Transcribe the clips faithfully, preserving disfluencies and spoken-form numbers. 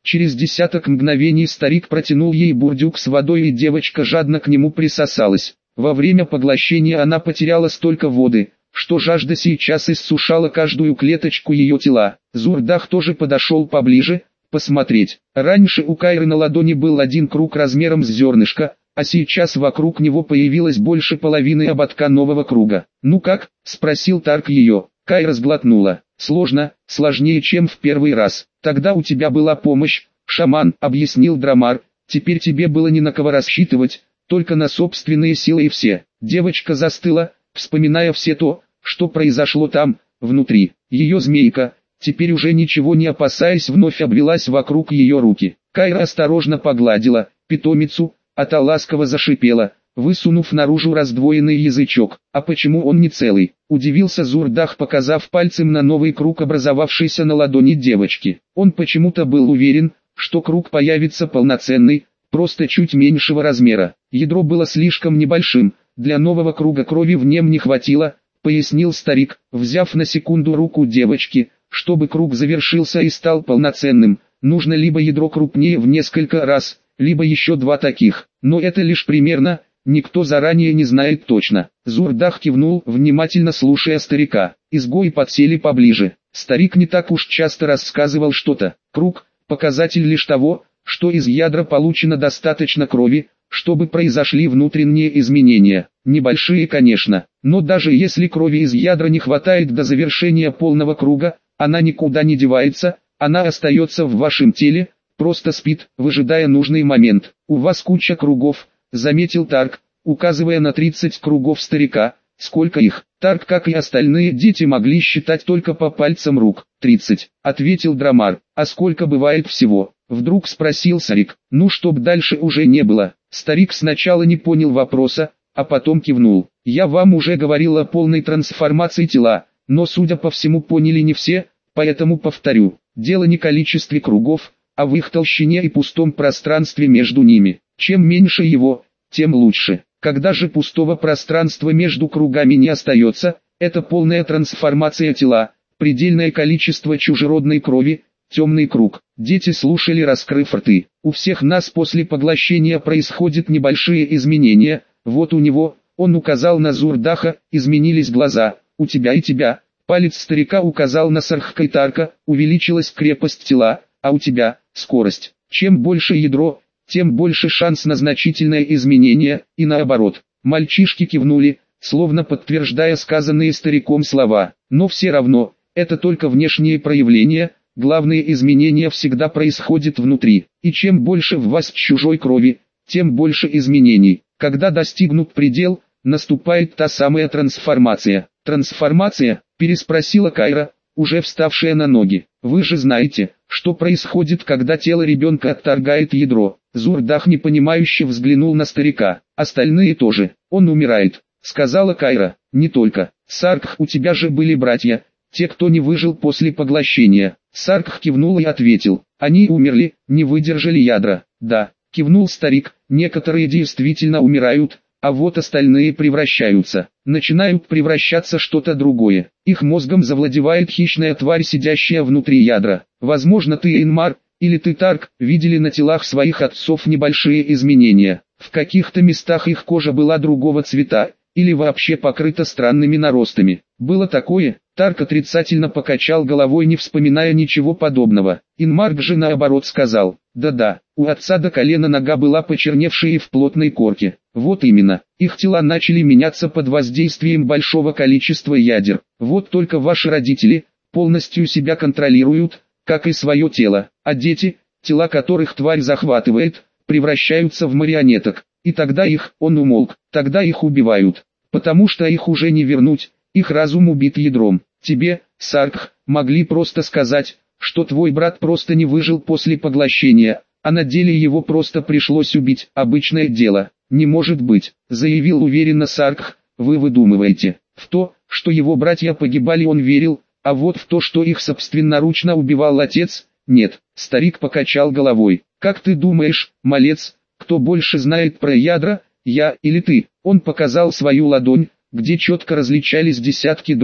Через десяток мгновений старик протянул ей бурдюк с водой, и девочка жадно к нему присосалась. Во время поглощения она потеряла столько воды, что жажда сейчас иссушала каждую клеточку ее тела. Зурдах тоже подошел поближе, посмотреть. Раньше у Кайры на ладони был один круг размером с зернышко, а сейчас вокруг него появилось больше половины ободка нового круга. «Ну как?» – спросил Тарк ее. Кайра сглотнула. «Сложно, сложнее, чем в первый раз. Тогда у тебя была помощь, шаман», – объяснил Драмар. «Теперь тебе было не на кого рассчитывать, только на собственные силы и все». Девочка застыла, вспоминая все то, что произошло там, внутри. Ее змейка, теперь уже ничего не опасаясь, вновь обвелась вокруг ее руки. Кайра осторожно погладила питомицу, а та ласково зашипела, высунув наружу раздвоенный язычок. «А почему он не целый?» – удивился Зурдах, показав пальцем на новый круг, образовавшийся на ладони девочки. Он почему-то был уверен, что круг появится полноценный, просто чуть меньшего размера. Ядро было слишком небольшим, для нового круга крови в нем не хватило, пояснил старик, взяв на секунду руку девочки. Чтобы круг завершился и стал полноценным, нужно либо ядро крупнее в несколько раз, либо еще два таких, но это лишь примерно, никто заранее не знает точно. Зурдах кивнул, внимательно слушая старика. Изгои подсели поближе. Старик не так уж часто рассказывал что-то. Круг – показатель лишь того, что из ядра получено достаточно крови, чтобы произошли внутренние изменения. Небольшие, конечно, но даже если крови из ядра не хватает до завершения полного круга, она никуда не девается, она остается в вашем теле, просто спит, выжидая нужный момент. «У вас куча кругов», — заметил Тарк, указывая на тридцать кругов старика. «Сколько их?» Тарк, как и остальные дети, могли считать только по пальцам рук. «Тридцать», — ответил Драмар. «А сколько бывает всего?» — вдруг спросил Сарик. «Ну, чтоб дальше уже не было». Старик сначала не понял вопроса, а потом кивнул. «Я вам уже говорил о полной трансформации тела, но, судя по всему, поняли не все, поэтому повторю. Дело не в количестве кругов, а в их толщине и пустом пространстве между ними. Чем меньше его, тем лучше. Когда же пустого пространства между кругами не остается, это полная трансформация тела, предельное количество чужеродной крови, темный круг». Дети слушали, раскрыв рты. «У всех нас после поглощения происходят небольшие изменения, вот у него», он указал на Зурдаха, изменились глаза, «у тебя и тебя». Палец старика указал на Сархкайтарка, увеличилась крепость тела, а у тебя – скорость. Чем больше ядро, тем больше шанс на значительное изменение, и наоборот. Мальчишки кивнули, словно подтверждая сказанные стариком слова. Но все равно, это только внешние проявления, главные изменения всегда происходят внутри. И чем больше в вас чужой крови, тем больше изменений. Когда достигнут предел, наступает та самая трансформация. «Трансформация?» – переспросила Кайра, уже вставшая на ноги. «Вы же знаете, что происходит, когда тело ребенка отторгает ядро». Зурдах непонимающе взглянул на старика. «Остальные тоже. Он умирает», – сказала Кайра. «Не только. Саркх, у тебя же были братья, те, кто не выжил после поглощения». Саркх кивнул и ответил. «Они умерли, не выдержали ядра». «Да», – кивнул старик, «некоторые действительно умирают, а вот остальные превращаются, начинают превращаться что-то другое. Их мозгом завладевает хищная тварь, сидящая внутри ядра. Возможно, ты, Инмар, или ты, Тарк, видели на телах своих отцов небольшие изменения. В каких-то местах их кожа была другого цвета, или вообще покрыта странными наростами. Было такое?» Тарк отрицательно покачал головой, не вспоминая ничего подобного. Инмарк же наоборот сказал: «Да-да, у отца до колена нога была почерневшая и в плотной корке». «Вот именно, их тела начали меняться под воздействием большого количества ядер. Вот только ваши родители полностью себя контролируют, как и свое тело, а дети, тела которых тварь захватывает, превращаются в марионеток. И тогда их, он умолк, тогда их убивают, потому что их уже не вернуть, их разум убит ядром. Тебе, Саркх, могли просто сказать, что твой брат просто не выжил после поглощения, а на деле его просто пришлось убить. Обычное дело». «Не может быть», — заявил уверенно Саркх. «Вы выдумываете». В то, что его братья погибали, он верил, а вот в то, что их собственноручно убивал отец, нет. Старик покачал головой. «Как ты думаешь, малец, кто больше знает про ядра, я или ты?» Он показал свою ладонь, где четко различались десятки другов.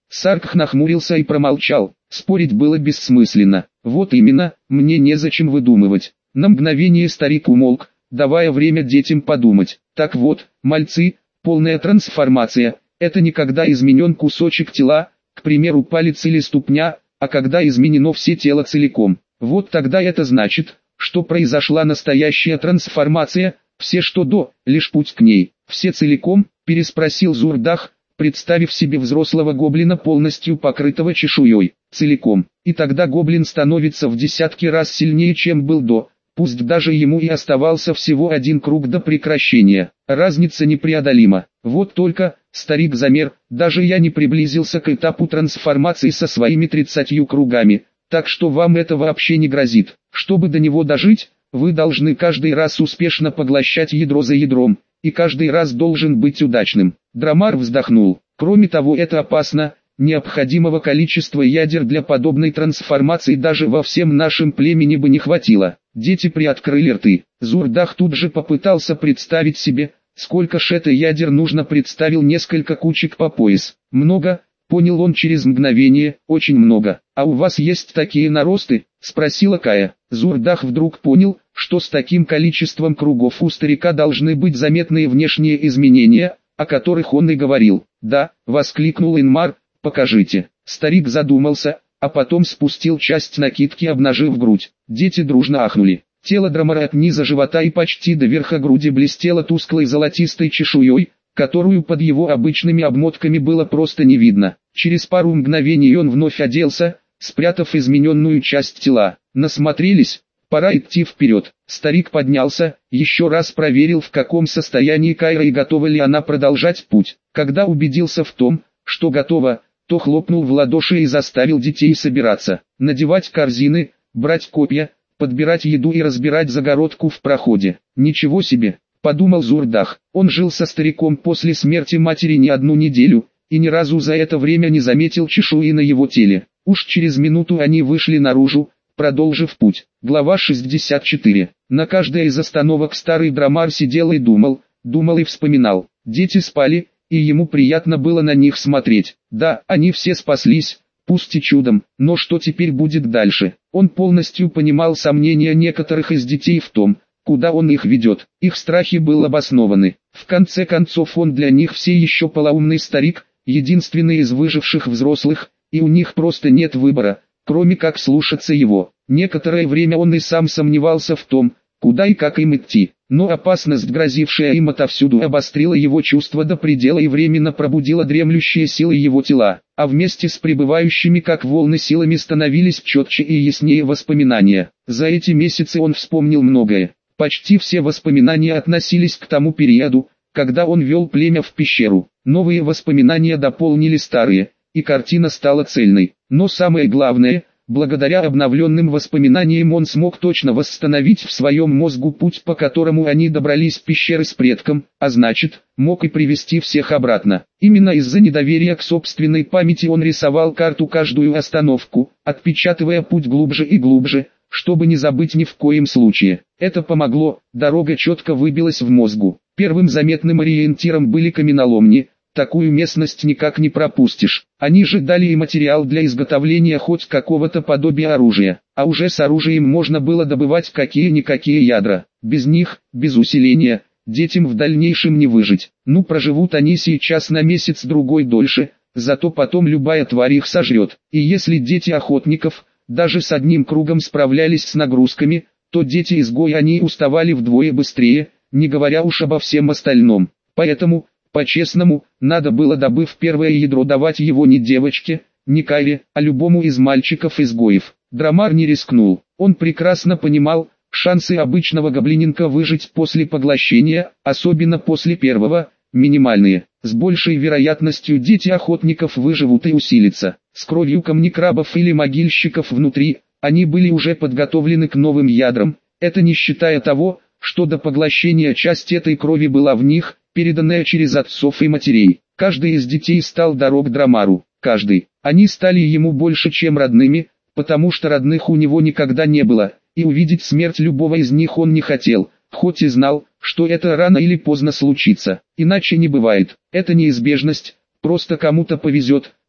Саркх нахмурился и промолчал. Спорить было бессмысленно. Вот именно, мне незачем выдумывать. На мгновение старик умолк, давая время детям подумать. Так вот, мальцы, полная трансформация – это не когда изменен кусочек тела, к примеру палец или ступня, а когда изменено все тело целиком. Вот тогда это значит, что произошла настоящая трансформация, все что до, лишь путь к ней. Все целиком, переспросил Зурдах, представив себе взрослого гоблина полностью покрытого чешуей. Целиком. И тогда гоблин становится в десятки раз сильнее, чем был до. Пусть даже ему и оставался всего один круг до прекращения. Разница непреодолима. Вот только, старик замер, даже я не приблизился к этапу трансформации со своими тридцатью кругами, так что вам это вообще не грозит. Чтобы до него дожить, вы должны каждый раз успешно поглощать ядро за ядром, и каждый раз должен быть удачным. Драмар вздохнул. Кроме того, это опасно. Необходимого количества ядер для подобной трансформации даже во всем нашем племени бы не хватило. Дети приоткрыли рты. Зурдах тут же попытался представить себе, сколько ж это ядер нужно, представил несколько кучек по пояс. Много, понял он через мгновение, очень много. А у вас есть такие наросты? Спросила Кая. Зурдах вдруг понял, что с таким количеством кругов у старика должны быть заметные внешние изменения, о которых он и говорил. Да, воскликнул Инмар. Покажите. Старик задумался, а потом спустил часть накидки, обнажив грудь. Дети дружно ахнули. Тело Драмара от низа живота и почти до верха груди блестело тусклой золотистой чешуей, которую под его обычными обмотками было просто не видно. Через пару мгновений он вновь оделся, спрятав измененную часть тела. Насмотрелись? Пора идти вперед. Старик поднялся, еще раз проверил, в каком состоянии Кайра и готова ли она продолжать путь. Когда убедился в том, что готова, то хлопнул в ладоши и заставил детей собираться, надевать корзины, брать копья, подбирать еду и разбирать загородку в проходе. Ничего себе, подумал Зурдах, он жил со стариком после смерти матери не одну неделю, и ни разу за это время не заметил чешуи на его теле. Уж через минуту они вышли наружу, продолжив путь. Глава шестьдесят четыре. На каждой из остановок старый Драмар сидел и думал, думал и вспоминал. Дети спали, и ему приятно было на них смотреть. Да, они все спаслись, пусть и чудом, но что теперь будет дальше? Он полностью понимал сомнения некоторых из детей в том, куда он их ведет. Их страхи были обоснованы. В конце концов он для них все еще полоумный старик, единственный из выживших взрослых, и у них просто нет выбора, кроме как слушаться его. Некоторое время он и сам сомневался в том, куда и как им идти. Но опасность, грозившая им отовсюду, обострила его чувства до предела и временно пробудила дремлющие силы его тела, а вместе с пребывающими как волны силами становились четче и яснее воспоминания. За эти месяцы он вспомнил многое. Почти все воспоминания относились к тому периоду, когда он вел племя в пещеру. Новые воспоминания дополнили старые, и картина стала цельной. Но самое главное – благодаря обновленным воспоминаниям он смог точно восстановить в своем мозгу путь, по которому они добрались в пещеры с предком, а значит, мог и привести всех обратно. Именно из-за недоверия к собственной памяти он рисовал карту каждую остановку, отпечатывая путь глубже и глубже, чтобы не забыть ни в коем случае. Это помогло, дорога четко выбилась в мозгу. Первым заметным ориентиром были каменоломни. Такую местность никак не пропустишь. Они же дали и материал для изготовления хоть какого-то подобия оружия. А уже с оружием можно было добывать какие-никакие ядра. Без них, без усиления, детям в дальнейшем не выжить. Ну, проживут они сейчас на месяц-другой дольше, зато потом любая тварь их сожрет. И если дети охотников, даже с одним кругом справлялись с нагрузками, то дети-изгои они уставали вдвое быстрее, не говоря уж обо всем остальном. Поэтому, по-честному, надо было, добыв первое ядро, давать его не девочке, не Кайре, а любому из мальчиков-изгоев. Драмар не рискнул. Он прекрасно понимал, шансы обычного гоблиненка выжить после поглощения, особенно после первого, минимальные. С большей вероятностью дети охотников выживут и усилятся. С кровью камнекрабов или могильщиков внутри, они были уже подготовлены к новым ядрам, это не считая того, что до поглощения часть этой крови была в них, переданная через отцов и матерей. Каждый из детей стал дорог Драмару, каждый. Они стали ему больше, чем родными, потому что родных у него никогда не было, и увидеть смерть любого из них он не хотел, хоть и знал, что это рано или поздно случится. Иначе не бывает. Это неизбежность, просто кому-то повезет,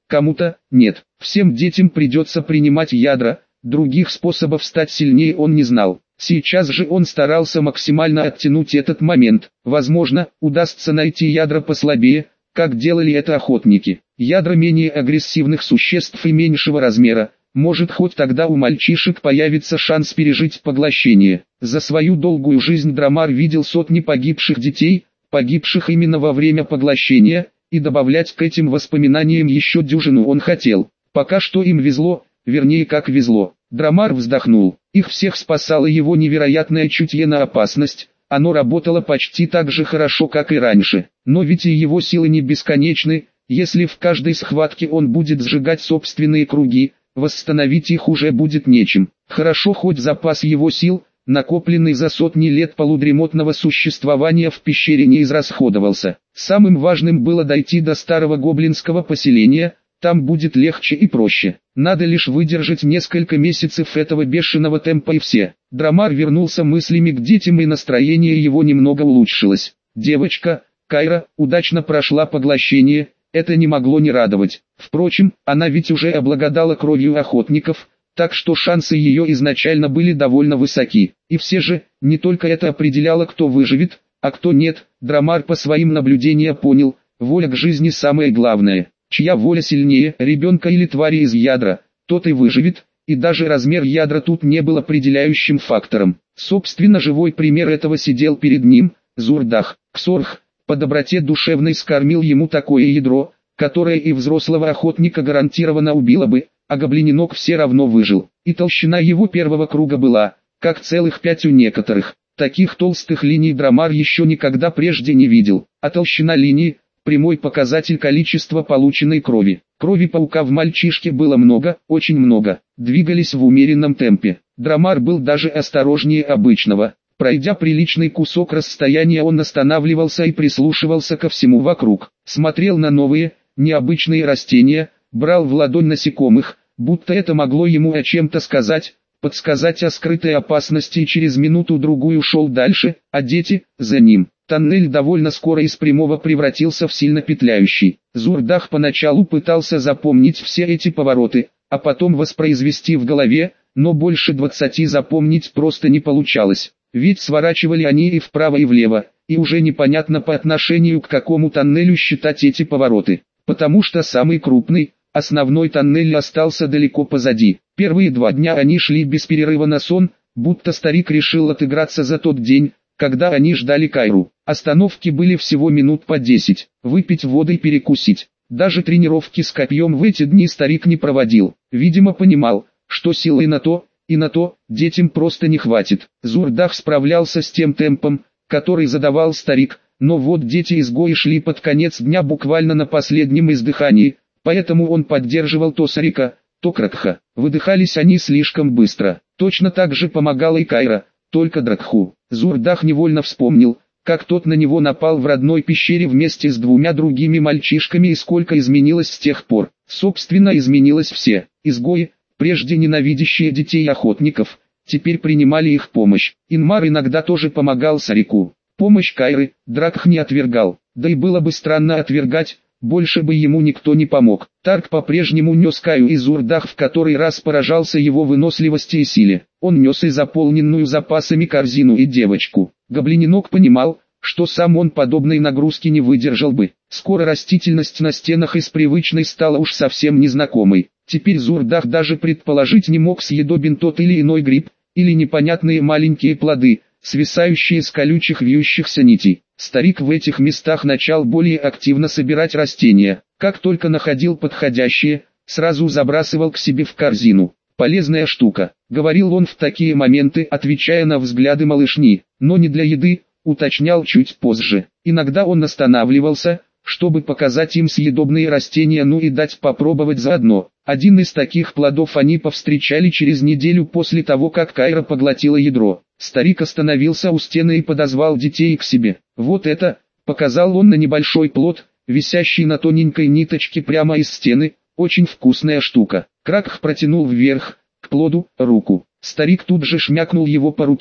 кому-то – нет. Всем детям придется принимать ядра, других способов стать сильнее он не знал. Сейчас же он старался максимально оттянуть этот момент. Возможно, удастся найти ядра послабее, как делали это охотники. Ядра менее агрессивных существ и меньшего размера. Может, хоть тогда у мальчишек появится шанс пережить поглощение. За свою долгую жизнь Драмар видел сотни погибших детей, погибших именно во время поглощения, и добавлять к этим воспоминаниям еще дюжину он хотел. Пока что им везло, вернее как везло. Драмар вздохнул. Их всех спасало его невероятное чутье на опасность. Оно работало почти так же хорошо, как и раньше. Но ведь и его силы не бесконечны. Если в каждой схватке он будет сжигать собственные круги, восстановить их уже будет нечем. Хорошо, хоть запас его сил, накопленный за сотни лет полудремотного существования в пещере, не израсходовался. Самым важным было дойти до старого гоблинского поселения. Там будет легче и проще. Надо лишь выдержать несколько месяцев этого бешеного темпа и все. Драмар вернулся мыслями к детям, и настроение его немного улучшилось. Девочка, Кайра, удачно прошла поглощение. Это не могло не радовать. Впрочем, она ведь уже обладала кровью охотников, так что шансы ее изначально были довольно высоки. И все же, не только это определяло, кто выживет, а кто нет. Драмар по своим наблюдениям понял, воля к жизни самое главное. Чья воля сильнее, ребенка или твари из ядра, тот и выживет, и даже размер ядра тут не был определяющим фактором. Собственно, живой пример этого сидел перед ним. Зурдах. Ксорх по доброте душевной скормил ему такое ядро, которое и взрослого охотника гарантированно убило бы, а гоблиненок все равно выжил. И толщина его первого круга была, как целых пять у некоторых. Таких толстых линий Драмар еще никогда прежде не видел, а толщина линии – прямой показатель количества полученной крови. Крови паука в мальчишке было много, очень много. Двигались в умеренном темпе. Драмар был даже осторожнее обычного. Пройдя приличный кусок расстояния, он останавливался и прислушивался ко всему вокруг. Смотрел на новые, необычные растения, брал в ладонь насекомых, будто это могло ему о чем-то сказать, подсказать о скрытой опасности, и через минуту-другую шел дальше, а дети – за ним. Тоннель довольно скоро из прямого превратился в сильно петляющий. Зурдах поначалу пытался запомнить все эти повороты, а потом воспроизвести в голове, но больше двадцати запомнить просто не получалось. Ведь сворачивали они и вправо и влево, и уже непонятно по отношению к какому тоннелю считать эти повороты. Потому что самый крупный, основной тоннель остался далеко позади. Первые два дня они шли без перерыва на сон, будто старик решил отыграться за тот день, когда они ждали Кайру. Остановки были всего минут по десять, выпить воды и перекусить. Даже тренировки с копьем в эти дни старик не проводил. Видимо, понимал, что силы на то, и на то, детям просто не хватит. Зурдах справлялся с тем темпом, который задавал старик, но вот дети-изгои шли под конец дня буквально на последнем издыхании, поэтому он поддерживал то Сарика, то Кракха. Выдыхались они слишком быстро. Точно так же помогала и Кайра, только Дракху. Зурдах невольно вспомнил, как тот на него напал в родной пещере вместе с двумя другими мальчишками, и сколько изменилось с тех пор. Собственно, изменилось все. Изгои, прежде ненавидящие детей и охотников, теперь принимали их помощь. Инмар иногда тоже помогал Сарику. Помощь Кайры Дракх не отвергал, да и было бы странно отвергать, больше бы ему никто не помог. Тарк по-прежнему нес Каю, и Зурдах в который раз поражался его выносливости и силе. Он нес и заполненную запасами корзину, и девочку. Гоблиненок понимал, что сам он подобной нагрузки не выдержал бы. Скоро растительность на стенах из привычной стала уж совсем незнакомой. Теперь Зурдах даже предположить не мог, съедобен тот или иной гриб, или непонятные маленькие плоды, свисающие с колючих вьющихся нитей. Старик в этих местах начал более активно собирать растения. Как только находил подходящие, сразу забрасывал к себе в корзину. «Полезная штука», — говорил он в такие моменты, отвечая на взгляды малышни, но не для еды, уточнял чуть позже. Иногда он останавливался, чтобы показать им съедобные растения, ну и дать попробовать заодно. Один из таких плодов они повстречали через неделю после того, как Кайра поглотила ядро. Старик остановился у стены и подозвал детей к себе. «Вот это», — показал он на небольшой плод, висящий на тоненькой ниточке прямо из стены, — «очень вкусная штука». Кракх протянул вверх, к плоду, руку. Старик тут же шмякнул его по руке,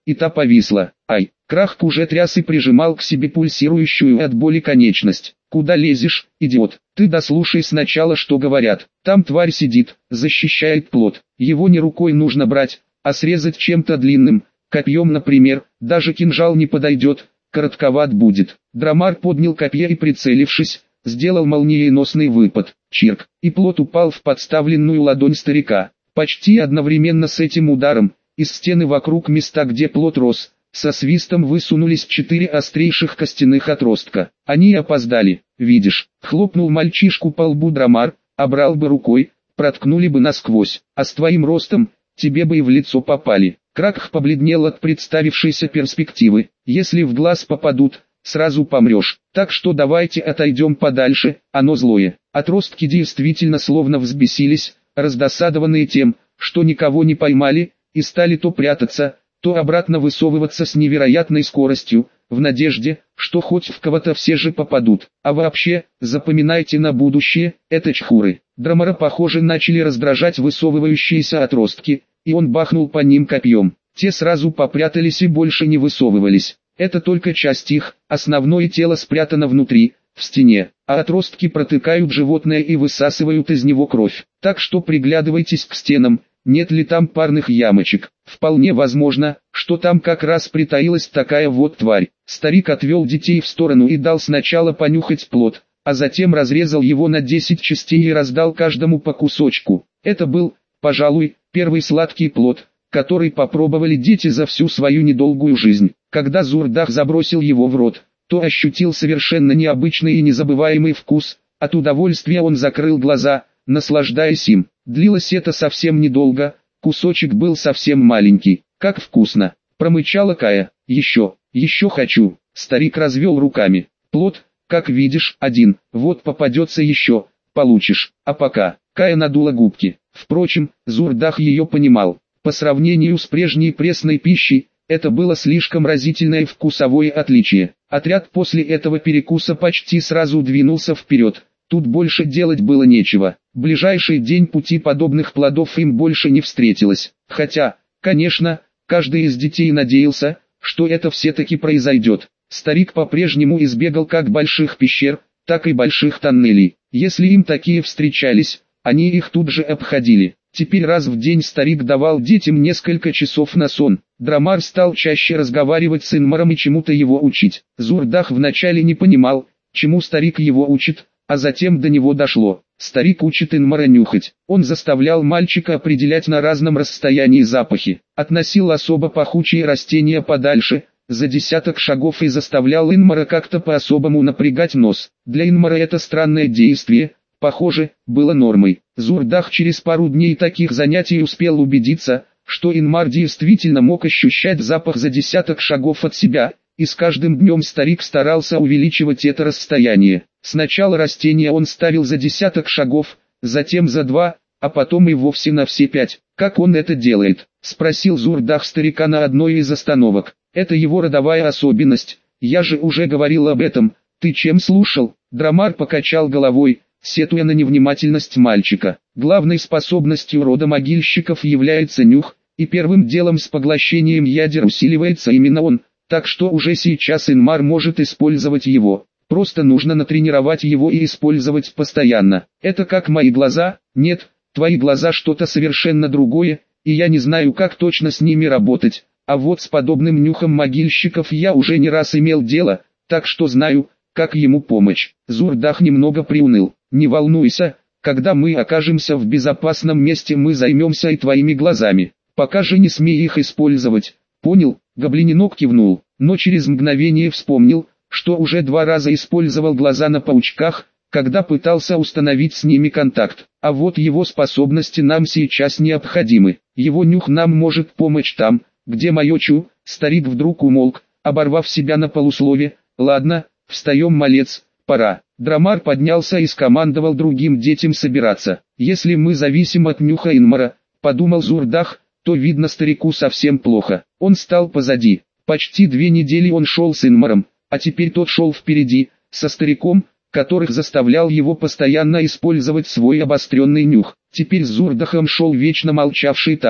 и та повисла. Ай, Крахк уже тряс и прижимал к себе пульсирующую от боли конечность. «Куда лезешь, идиот? Ты дослушай сначала, что говорят. Там тварь сидит, защищает плод. Его не рукой нужно брать, а срезать чем-то длинным, копьем, например, даже кинжал не подойдет, коротковат будет». Драмар поднял копье и, прицелившись, сделал молниеносный выпад. Чирк, и плод упал в подставленную ладонь старика. Почти одновременно с этим ударом, из стены вокруг места, где плод рос, со свистом высунулись четыре острейших костяных отростка. Они опоздали, видишь, хлопнул мальчишку по лбу Драмар, а брал бы рукой, проткнули бы насквозь, а с твоим ростом, тебе бы и в лицо попали. Кракх побледнел от представившейся перспективы. Если в глаз попадут, сразу помрешь. Так что давайте отойдем подальше, оно злое. Отростки действительно словно взбесились, раздосадованные тем, что никого не поймали, и стали то прятаться, то обратно высовываться с невероятной скоростью, в надежде, что хоть в кого-то все же попадут. А вообще, запоминайте на будущее, это чхуры. Драмара, похоже, начали раздражать высовывающиеся отростки, и он бахнул по ним копьем. Те сразу попрятались и больше не высовывались. Это только часть их, основное тело спрятано внутри, в стене, а отростки протыкают животное и высасывают из него кровь. Так что приглядывайтесь к стенам, нет ли там парных ямочек. Вполне возможно, что там как раз притаилась такая вот тварь. Старик отвел детей в сторону и дал сначала понюхать плод, а затем разрезал его на десять частей и раздал каждому по кусочку. Это был, пожалуй, первый сладкий плод, который попробовали дети за всю свою недолгую жизнь. Когда Зурдах забросил его в рот, то ощутил совершенно необычный и незабываемый вкус. От удовольствия он закрыл глаза, наслаждаясь им. Длилось это совсем недолго, кусочек был совсем маленький. «Как вкусно!» — промычала Кая. «Еще, еще хочу!» Старик развел руками. «Плод, как видишь, один, вот попадется еще, получишь, а пока...» Кая надула губки. Впрочем, Зурдах ее понимал. По сравнению с прежней пресной пищей, это было слишком разительное вкусовое отличие. Отряд после этого перекуса почти сразу двинулся вперед. Тут больше делать было нечего. Ближайший день пути подобных плодов им больше не встретилось. Хотя, конечно, каждый из детей надеялся, что это все-таки произойдет. Старик по-прежнему избегал как больших пещер, так и больших тоннелей. Если им такие встречались, они их тут же обходили. Теперь раз в день старик давал детям несколько часов на сон. Драмар стал чаще разговаривать с Инмаром и чему-то его учить. Зурдах вначале не понимал, чему старик его учит, а затем до него дошло. Старик учит Инмара нюхать. Он заставлял мальчика определять на разном расстоянии запахи. Относил особо пахучие растения подальше, за десяток шагов, и заставлял Инмара как-то по-особому напрягать нос. Для Инмара это странное действие, похоже, было нормой. Зурдах через пару дней таких занятий успел убедиться, что Инмар действительно мог ощущать запах за десяток шагов от себя, и с каждым днем старик старался увеличивать это расстояние. Сначала растения он ставил за десяток шагов, затем за два, а потом и вовсе на все пять. «Как он это делает?» — спросил Зурдах старика на одной из остановок. «Это его родовая особенность, я же уже говорил об этом, ты чем слушал?» Драмар покачал головой, сетуя на невнимательность мальчика. Главной способностью рода могильщиков является нюх, и первым делом с поглощением ядер усиливается именно он, так что уже сейчас Инмар может использовать его. Просто нужно натренировать его и использовать постоянно. Это как мои глаза? Нет, твои глаза что-то совершенно другое, и я не знаю, как точно с ними работать. А вот с подобным нюхом могильщиков я уже не раз имел дело, так что знаю, как ему помочь. Зурдах немного приуныл. «Не волнуйся, когда мы окажемся в безопасном месте, мы займемся и твоими глазами. Пока же не смей их использовать». «Понял», — Гоблиненок кивнул, но через мгновение вспомнил, что уже два раза использовал глаза на паучках, когда пытался установить с ними контакт. А вот его способности нам сейчас необходимы. Его нюх нам может помочь там, где мое чу. Старик вдруг умолк, оборвав себя на полуслове. «Ладно, встаем, малец, пора». Драмар поднялся и скомандовал другим детям собираться. «Если мы зависим от нюха Инмара», — подумал Зурдах, — то видно старику совсем плохо. Он стал позади. Почти две недели он шел с Инмаром, а теперь тот шел впереди, со стариком, которых заставлял его постоянно использовать свой обостренный нюх. Теперь с Зурдахом шел вечно молчавший Тарк.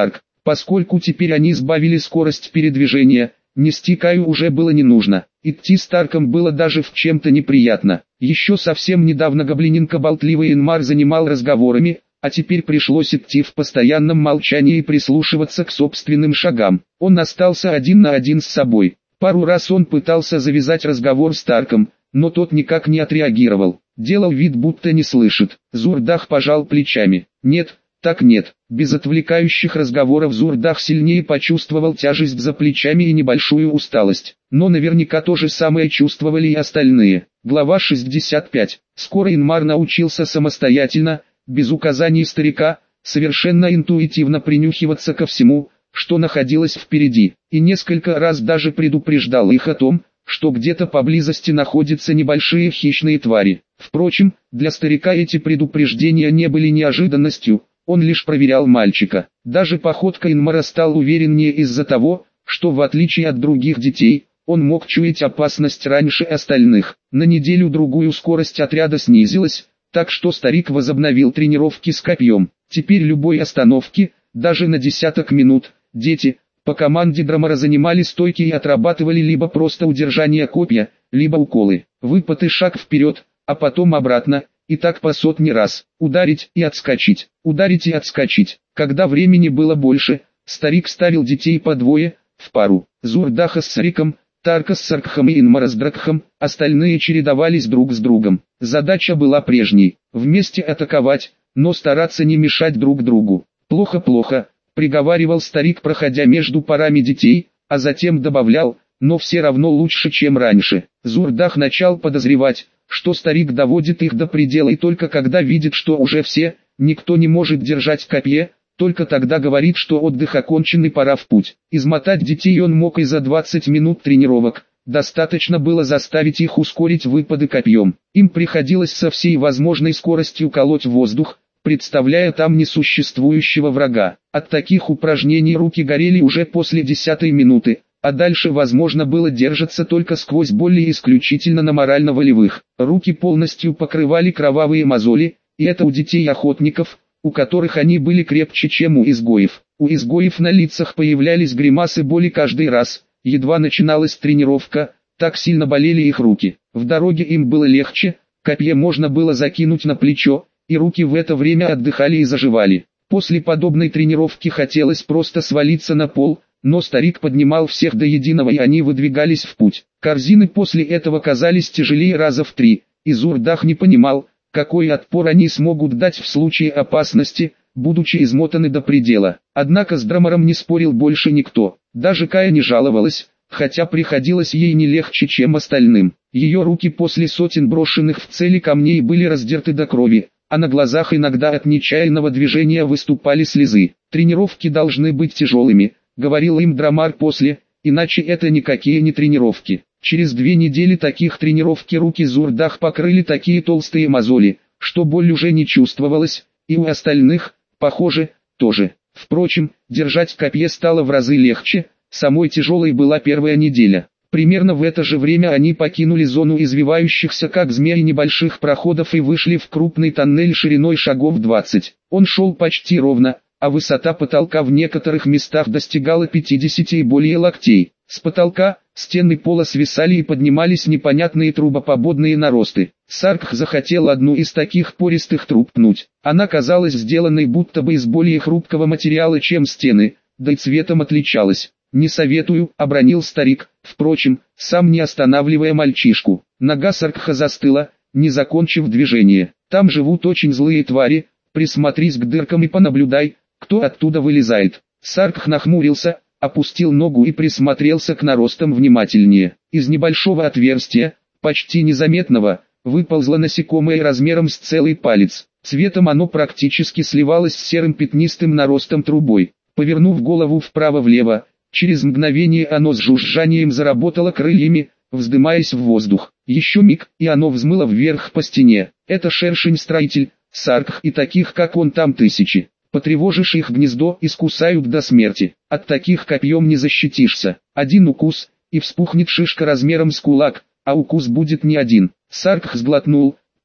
Поскольку теперь они сбавили скорость передвижения, нести Каю уже было не нужно. Идти Старкам было даже в чем-то неприятно. Еще совсем недавно гоблиненко болтливый Инмар занимал разговорами, а теперь пришлось идти в постоянном молчании и прислушиваться к собственным шагам. Он остался один на один с собой. Пару раз он пытался завязать разговор с Тарком, но тот никак не отреагировал. Делал вид, будто не слышит. Зурдах пожал плечами. Нет, так нет. Без отвлекающих разговоров Зурдах сильнее почувствовал тяжесть за плечами и небольшую усталость. Но наверняка то же самое чувствовали и остальные. Глава шестьдесят пять. Скоро Инмар научился самостоятельно, без указаний старика, совершенно интуитивно принюхиваться ко всему, что находилось впереди, и несколько раз даже предупреждал их о том, что где-то поблизости находятся небольшие хищные твари. Впрочем, для старика эти предупреждения не были неожиданностью, он лишь проверял мальчика. Даже походка Инмара стал увереннее из-за того, что в отличие от других детей, он мог чуять опасность раньше остальных. На неделю-другую скорость отряда снизилась, так что старик возобновил тренировки с копьем. Теперь любой остановки, даже на десяток минут, дети, по команде Драмара занимали стойки и отрабатывали либо просто удержание копья, либо уколы. Выпад и шаг вперед, а потом обратно, и так по сотни раз. Ударить и отскочить, ударить и отскочить. Когда времени было больше, старик ставил детей по двое, в пару. Зурдаха с Сариком, Тарка с Саркхом и Инмара с Дракхом, остальные чередовались друг с другом. Задача была прежней, вместе атаковать, но стараться не мешать друг другу. «Плохо-плохо», — приговаривал старик, проходя между парами детей, а затем добавлял, «но все равно лучше, чем раньше». Зурдах начал подозревать, что старик доводит их до предела, и только когда видит, что уже все, никто не может держать копье, только тогда говорит, что отдых окончен и пора в путь. Измотать детей он мог и за двадцать минут тренировок. Достаточно было заставить их ускорить выпады копьем. Им приходилось со всей возможной скоростью колоть воздух, представляя там несуществующего врага. От таких упражнений руки горели уже после десятой минуты, а дальше возможно было держаться только сквозь боль и исключительно на морально-волевых. Руки полностью покрывали кровавые мозоли, и это у детей-охотников, у которых они были крепче, чем у изгоев. У изгоев на лицах появлялись гримасы боли каждый раз, едва начиналась тренировка, так сильно болели их руки. В дороге им было легче, копье можно было закинуть на плечо, и руки в это время отдыхали и заживали. После подобной тренировки хотелось просто свалиться на пол, но старик поднимал всех до единого, и они выдвигались в путь. Корзины после этого казались тяжелее раза в три, и Зурдах не понимал, какой отпор они смогут дать в случае опасности, будучи измотаны до предела. Однако с Драмаром не спорил больше никто. Даже Кая не жаловалась, хотя приходилось ей не легче, чем остальным. Ее руки после сотен брошенных в цели камней были раздерты до крови, а на глазах иногда от нечаянного движения выступали слезы. «Тренировки должны быть тяжелыми», — говорил им Драмар после, «иначе это никакие не тренировки». Через две недели таких тренировки руки Зурдах покрыли такие толстые мозоли, что боль уже не чувствовалась, и у остальных, похоже, тоже. Впрочем, держать копье стало в разы легче, самой тяжелой была первая неделя. Примерно в это же время они покинули зону извивающихся как змеи небольших проходов и вышли в крупный тоннель шириной шагов двадцать. Он шел почти ровно, а высота потолка в некоторых местах достигала пятидесяти и более локтей. С потолка, стены пола свисали и поднимались непонятные трубоподобные наросты. Саркх захотел одну из таких пористых труб пнуть. Она казалась сделанной будто бы из более хрупкого материала, чем стены, да и цветом отличалась. «Не советую», — обронил старик, впрочем, сам не останавливая мальчишку. Нога Саркха застыла, не закончив движение. «Там живут очень злые твари, присмотрись к дыркам и понаблюдай, кто оттуда вылезает». Саркх нахмурился, опустил ногу и присмотрелся к наростам внимательнее. Из небольшого отверстия, почти незаметного, выползло насекомое размером с целый палец. Цветом оно практически сливалось с серым пятнистым наростом трубой. Повернув голову вправо-влево, через мгновение оно с жужжанием заработало крыльями, вздымаясь в воздух. Еще миг, и оно взмыло вверх по стене. Это шершень-строитель, Саркх, и таких как он там тысячи. Потревожишь их гнездо, искусают до смерти. От таких копьем не защитишься. Один укус, и вспухнет шишка размером с кулак, а укус будет не один. Саркх сглотнул,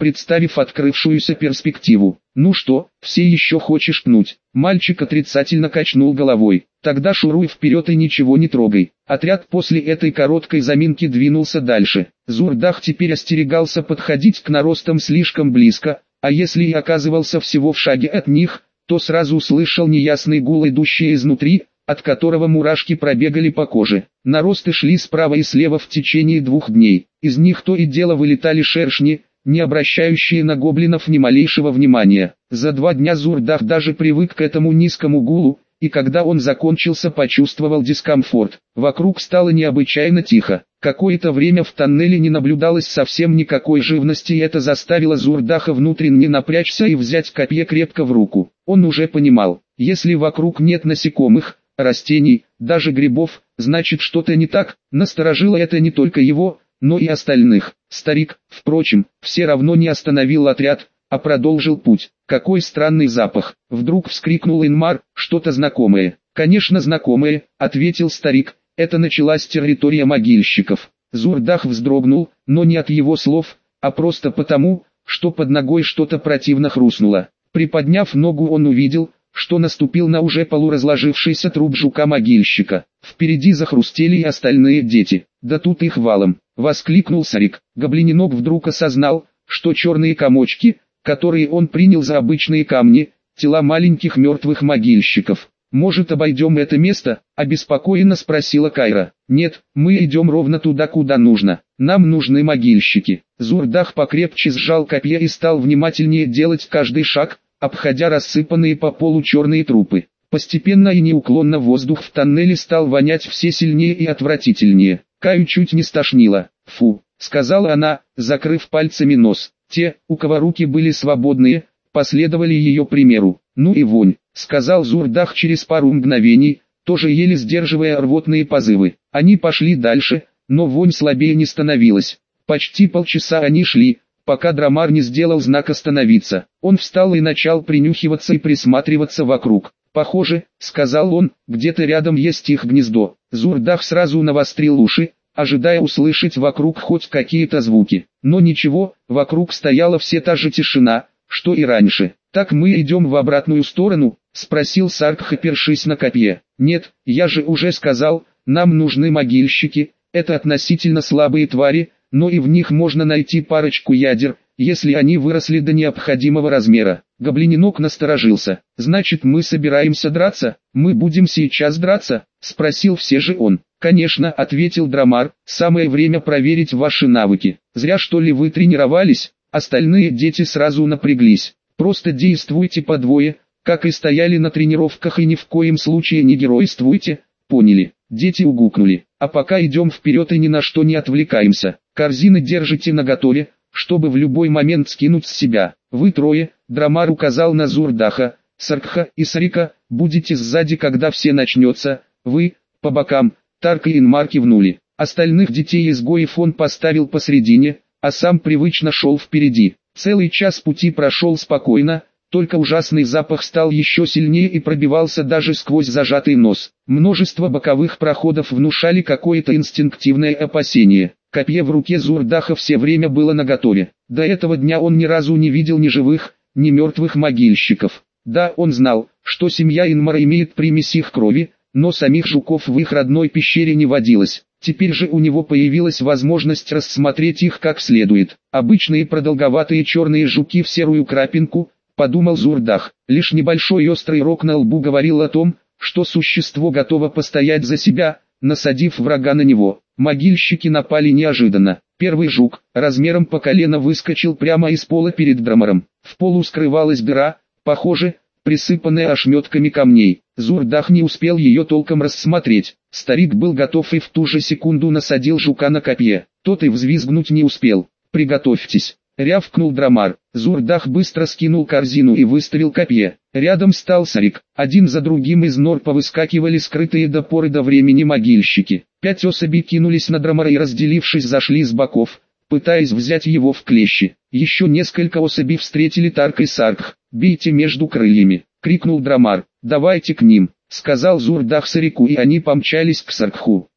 представив открывшуюся перспективу. «Ну что, все еще хочешь пнуть?» Мальчик отрицательно качнул головой. «Тогда шуруй вперед и ничего не трогай». Отряд после этой короткой заминки двинулся дальше. Зурдах теперь остерегался подходить к наростам слишком близко, а если и оказывался всего в шаге от них, то сразу услышал неясный гул, идущий изнутри, от которого мурашки пробегали по коже. Наросты шли справа и слева в течение двух дней. Из них то и дело вылетали шершни, не обращающие на гоблинов ни малейшего внимания. За два дня Зурдах даже привык к этому низкому гулу, и когда он закончился, почувствовал дискомфорт. Вокруг стало необычайно тихо. Какое-то время в тоннеле не наблюдалось совсем никакой живности, и это заставило Зурдаха внутренне напрячься и взять копье крепко в руку. Он уже понимал, если вокруг нет насекомых, растений, даже грибов, значит что-то не так. Насторожило это не только его, но и остальных. Старик, впрочем, все равно не остановил отряд, а продолжил путь. «Какой странный запах!» — вдруг вскрикнул Инмар. «Что-то знакомое». «Конечно знакомое», — ответил старик. «Это началась территория могильщиков». Зурдах вздрогнул, но не от его слов, а просто потому, что под ногой что-то противно хрустнуло. Приподняв ногу, он увидел, что наступил на уже полуразложившийся труп жука-могильщика. Впереди захрустели и остальные дети. «Да тут их валом!» — воскликнул Сарик. Гоблиненок вдруг осознал, что черные комочки, которые он принял за обычные камни, тела маленьких мертвых могильщиков. «Может, обойдем это место?» — обеспокоенно спросила Кайра. «Нет, мы идем ровно туда, куда нужно. Нам нужны могильщики». Зурдах покрепче сжал копье и стал внимательнее делать каждый шаг, обходя рассыпанные по полу черные трупы. Постепенно и неуклонно воздух в тоннеле стал вонять все сильнее и отвратительнее. Каю чуть не стошнило. «Фу», — сказала она, закрыв пальцами нос. Те, у кого руки были свободные, последовали ее примеру. «Ну и вонь», — сказал Зурдах через пару мгновений, тоже еле сдерживая рвотные позывы. Они пошли дальше, но вонь слабее не становилась. Почти полчаса они шли, пока Драмар не сделал знак остановиться. Он встал и начал принюхиваться и присматриваться вокруг. «Похоже», — сказал он, — «где-то рядом есть их гнездо». Зурдах сразу навострил уши, ожидая услышать вокруг хоть какие-то звуки. Но ничего, вокруг стояла все та же тишина, что и раньше. «Так мы идем в обратную сторону?» — спросил Саркх, опершись на копье. «Нет, я же уже сказал, нам нужны могильщики, это относительно слабые твари, но и в них можно найти парочку ядер, если они выросли до необходимого размера». Гоблиненок насторожился. «Значит, мы собираемся драться? Мы будем сейчас драться?» — спросил все же он. «Конечно», — ответил Драмар, — «самое время проверить ваши навыки. Зря что ли вы тренировались?» Остальные дети сразу напряглись. «Просто действуйте по двое, как и стояли на тренировках, и ни в коем случае не геройствуйте, поняли?» Дети угукнули. «А пока идем вперед и ни на что не отвлекаемся. Корзины держите наготове, чтобы в любой момент скинуть с себя. Вы трое», — Драмар указал на Зурдаха, Саркха и Сарика, — «будете сзади, когда все начнется, вы, по бокам». Тарк и Инмар кивнули. Остальных детей-изгоев он поставил посредине, а сам привычно шел впереди. Целый час пути прошел спокойно, только ужасный запах стал еще сильнее и пробивался даже сквозь зажатый нос. Множество боковых проходов внушали какое-то инстинктивное опасение. Копье в руке Зурдаха все время было наготове. До этого дня он ни разу не видел ни живых, ни мертвых могильщиков. Да, он знал, что семья Инмара имеет примесь их крови, но самих жуков в их родной пещере не водилось. Теперь же у него появилась возможность рассмотреть их как следует. Обычные продолговатые черные жуки в серую крапинку, подумал Зурдах. Лишь небольшой острый рог на лбу говорил о том, что существо готово постоять за себя, насадив врага на него. Могильщики напали неожиданно. Первый жук, размером по колено, выскочил прямо из пола перед Драмаром. В полу скрывалась дыра, похоже, присыпанная ошметками камней. Зурдах не успел ее толком рассмотреть. Старик был готов и в ту же секунду насадил жука на копье. Тот и взвизгнуть не успел. «Приготовьтесь!» — рявкнул Драмар. Зурдах быстро скинул корзину и выставил копье. Рядом стал Сарик. Один за другим из нор повыскакивали скрытые до поры до времени могильщики. Пять особей кинулись на Драмара и, разделившись, зашли с боков, пытаясь взять его в клещи. Еще несколько особей встретили Тарк и Саркх. «Бейте между крыльями!» — крикнул Драмар. «Давайте к ним!» — сказал Зурдах Сарику, и они помчались к Саркху.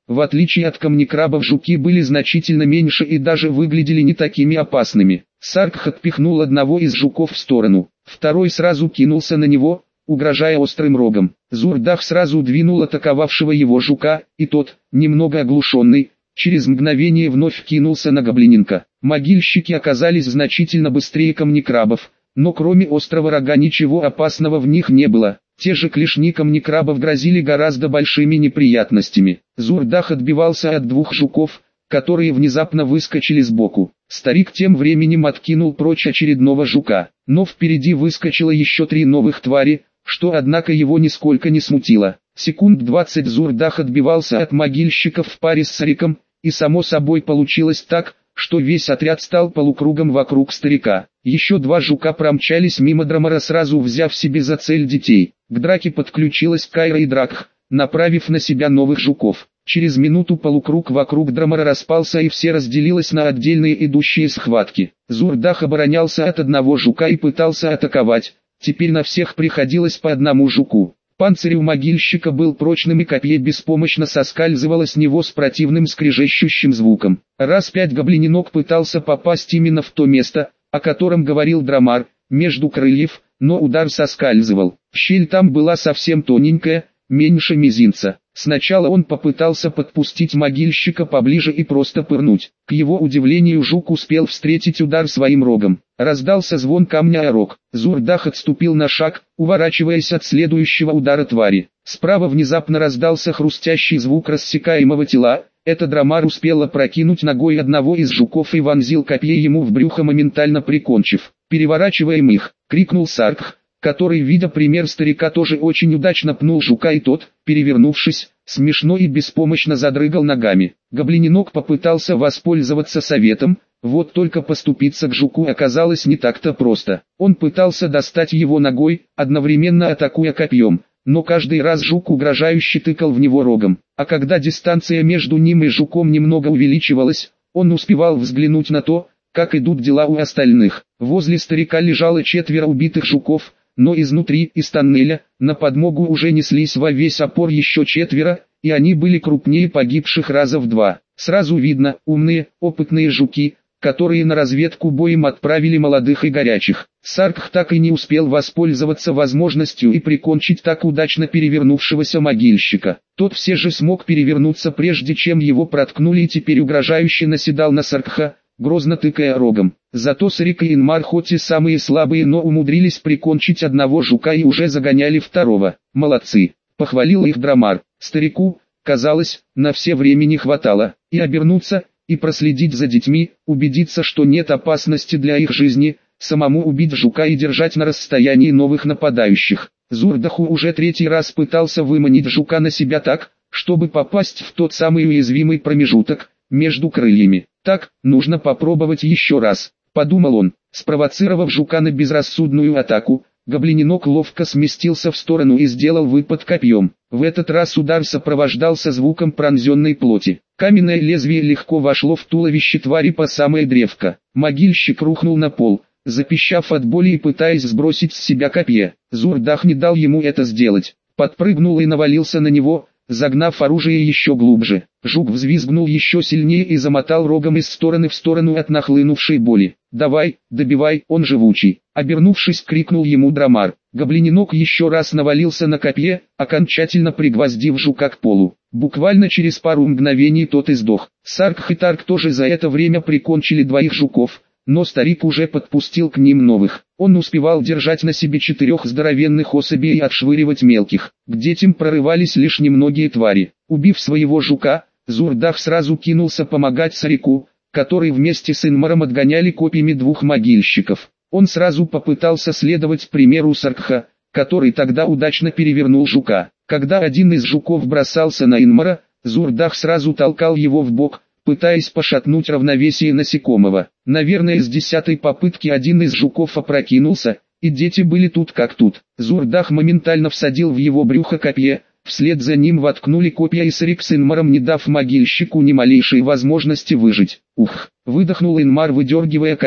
В отличие от камнекрабов, жуки были значительно меньше и даже выглядели не такими опасными. Саркх отпихнул одного из жуков в сторону, второй сразу кинулся на него, угрожая острым рогом. Зурдах сразу двинул атаковавшего его жука, и тот, немного оглушенный, через мгновение вновь кинулся на гоблиненка. Могильщики оказались значительно быстрее камнекрабов, но кроме острого рога ничего опасного в них не было. Те же клешни камнекрабов грозили гораздо большими неприятностями. Зурдах отбивался от двух жуков, которые внезапно выскочили сбоку. Старик тем временем откинул прочь очередного жука, но впереди выскочило еще три новых твари, что однако его нисколько не смутило. Секунд двадцать Зурдах отбивался от могильщиков в паре с Сариком, и само собой получилось так, что весь отряд стал полукругом вокруг старика. Еще два жука промчались мимо Драмара, сразу взяв себе за цель детей. К драке подключилась Кайра и Дракх, направив на себя новых жуков. Через минуту полукруг вокруг Драмара распался и все разделилось на отдельные идущие схватки. Зурдах оборонялся от одного жука и пытался атаковать, теперь на всех приходилось по одному жуку. Панцирь у могильщика был прочным и копье беспомощно соскальзывало с него с противным скрежещущим звуком. Раз пять гоблиненок пытался попасть именно в то место, о котором говорил Драмар, между крыльев, но удар соскальзывал. Щель там была совсем тоненькая, меньше мизинца. Сначала он попытался подпустить могильщика поближе и просто пырнуть. К его удивлению жук успел встретить удар своим рогом. Раздался звон камня о рог. Зурдах отступил на шаг, уворачиваясь от следующего удара твари. Справа внезапно раздался хрустящий звук рассекаемого тела. Это Драмар успел опрокинуть ногой одного из жуков и вонзил копье ему в брюхо, моментально прикончив. «Переворачиваем их!» — крикнул Саркх, который, видя пример старика, тоже очень удачно пнул жука, и тот, перевернувшись, смешно и беспомощно задрыгал ногами. Гоблиненок попытался воспользоваться советом, вот только поступиться к жуку оказалось не так-то просто. Он пытался достать его ногой, одновременно атакуя копьем, но каждый раз жук угрожающе тыкал в него рогом, а когда дистанция между ним и жуком немного увеличивалась, он успевал взглянуть на то, как идут дела у остальных. Возле старика лежало четверо убитых жуков, но изнутри, из тоннеля, на подмогу уже неслись во весь опор еще четверо, и они были крупнее погибших раза в два. Сразу видно, умные, опытные жуки, которые на разведку боем отправили молодых и горячих. Саркх так и не успел воспользоваться возможностью и прикончить так удачно перевернувшегося могильщика. Тот все же смог перевернуться, прежде чем его проткнули, и теперь угрожающе наседал на Саркха, грозно тыкая рогом. Зато Сарик и Инмар, хоть и самые слабые, но умудрились прикончить одного жука и уже загоняли второго. «Молодцы!» — похвалил их Драмар. Старику, казалось, на все времени хватало и обернуться, и проследить за детьми, убедиться, что нет опасности для их жизни, самому убить жука и держать на расстоянии новых нападающих. Зурдаху уже третий раз пытался выманить жука на себя так, чтобы попасть в тот самый уязвимый промежуток между крыльями. «Так, нужно попробовать еще раз», — подумал он. Спровоцировав жука на безрассудную атаку, гоблиненок ловко сместился в сторону и сделал выпад копьем. В этот раз удар сопровождался звуком пронзенной плоти. Каменное лезвие легко вошло в туловище твари по самое древко. Могильщик рухнул на пол, запищав от боли и пытаясь сбросить с себя копье. Зурдах не дал ему это сделать. Подпрыгнул и навалился на него, загнав оружие еще глубже. Жук взвизгнул еще сильнее и замотал рогом из стороны в сторону от нахлынувшей боли. «Давай, добивай, он живучий!» Обернувшись, крикнул ему Драмар. Гоблиненок еще раз навалился на копье, окончательно пригвоздив жука к полу. Буквально через пару мгновений тот и сдох. Саркх и Тарк тоже за это время прикончили двоих жуков, но старик уже подпустил к ним новых. Он успевал держать на себе четырех здоровенных особей и отшвыривать мелких. К детям прорывались лишь немногие твари. Убив своего жука, Зурдах сразу кинулся помогать Сарику, который вместе с Инмаром отгоняли копьями двух могильщиков. Он сразу попытался следовать примеру Саркха, который тогда удачно перевернул жука. Когда один из жуков бросался на Инмара, Зурдах сразу толкал его в бок, пытаясь пошатнуть равновесие насекомого. Наверное, с десятой попытки один из жуков опрокинулся, и дети были тут как тут. Зурдах моментально всадил в его брюхо копье, вслед за ним воткнули копья и Сарик с Инмаром, не дав могильщику ни малейшей возможности выжить. «Ух!» — выдохнул Инмар, выдергивая копье.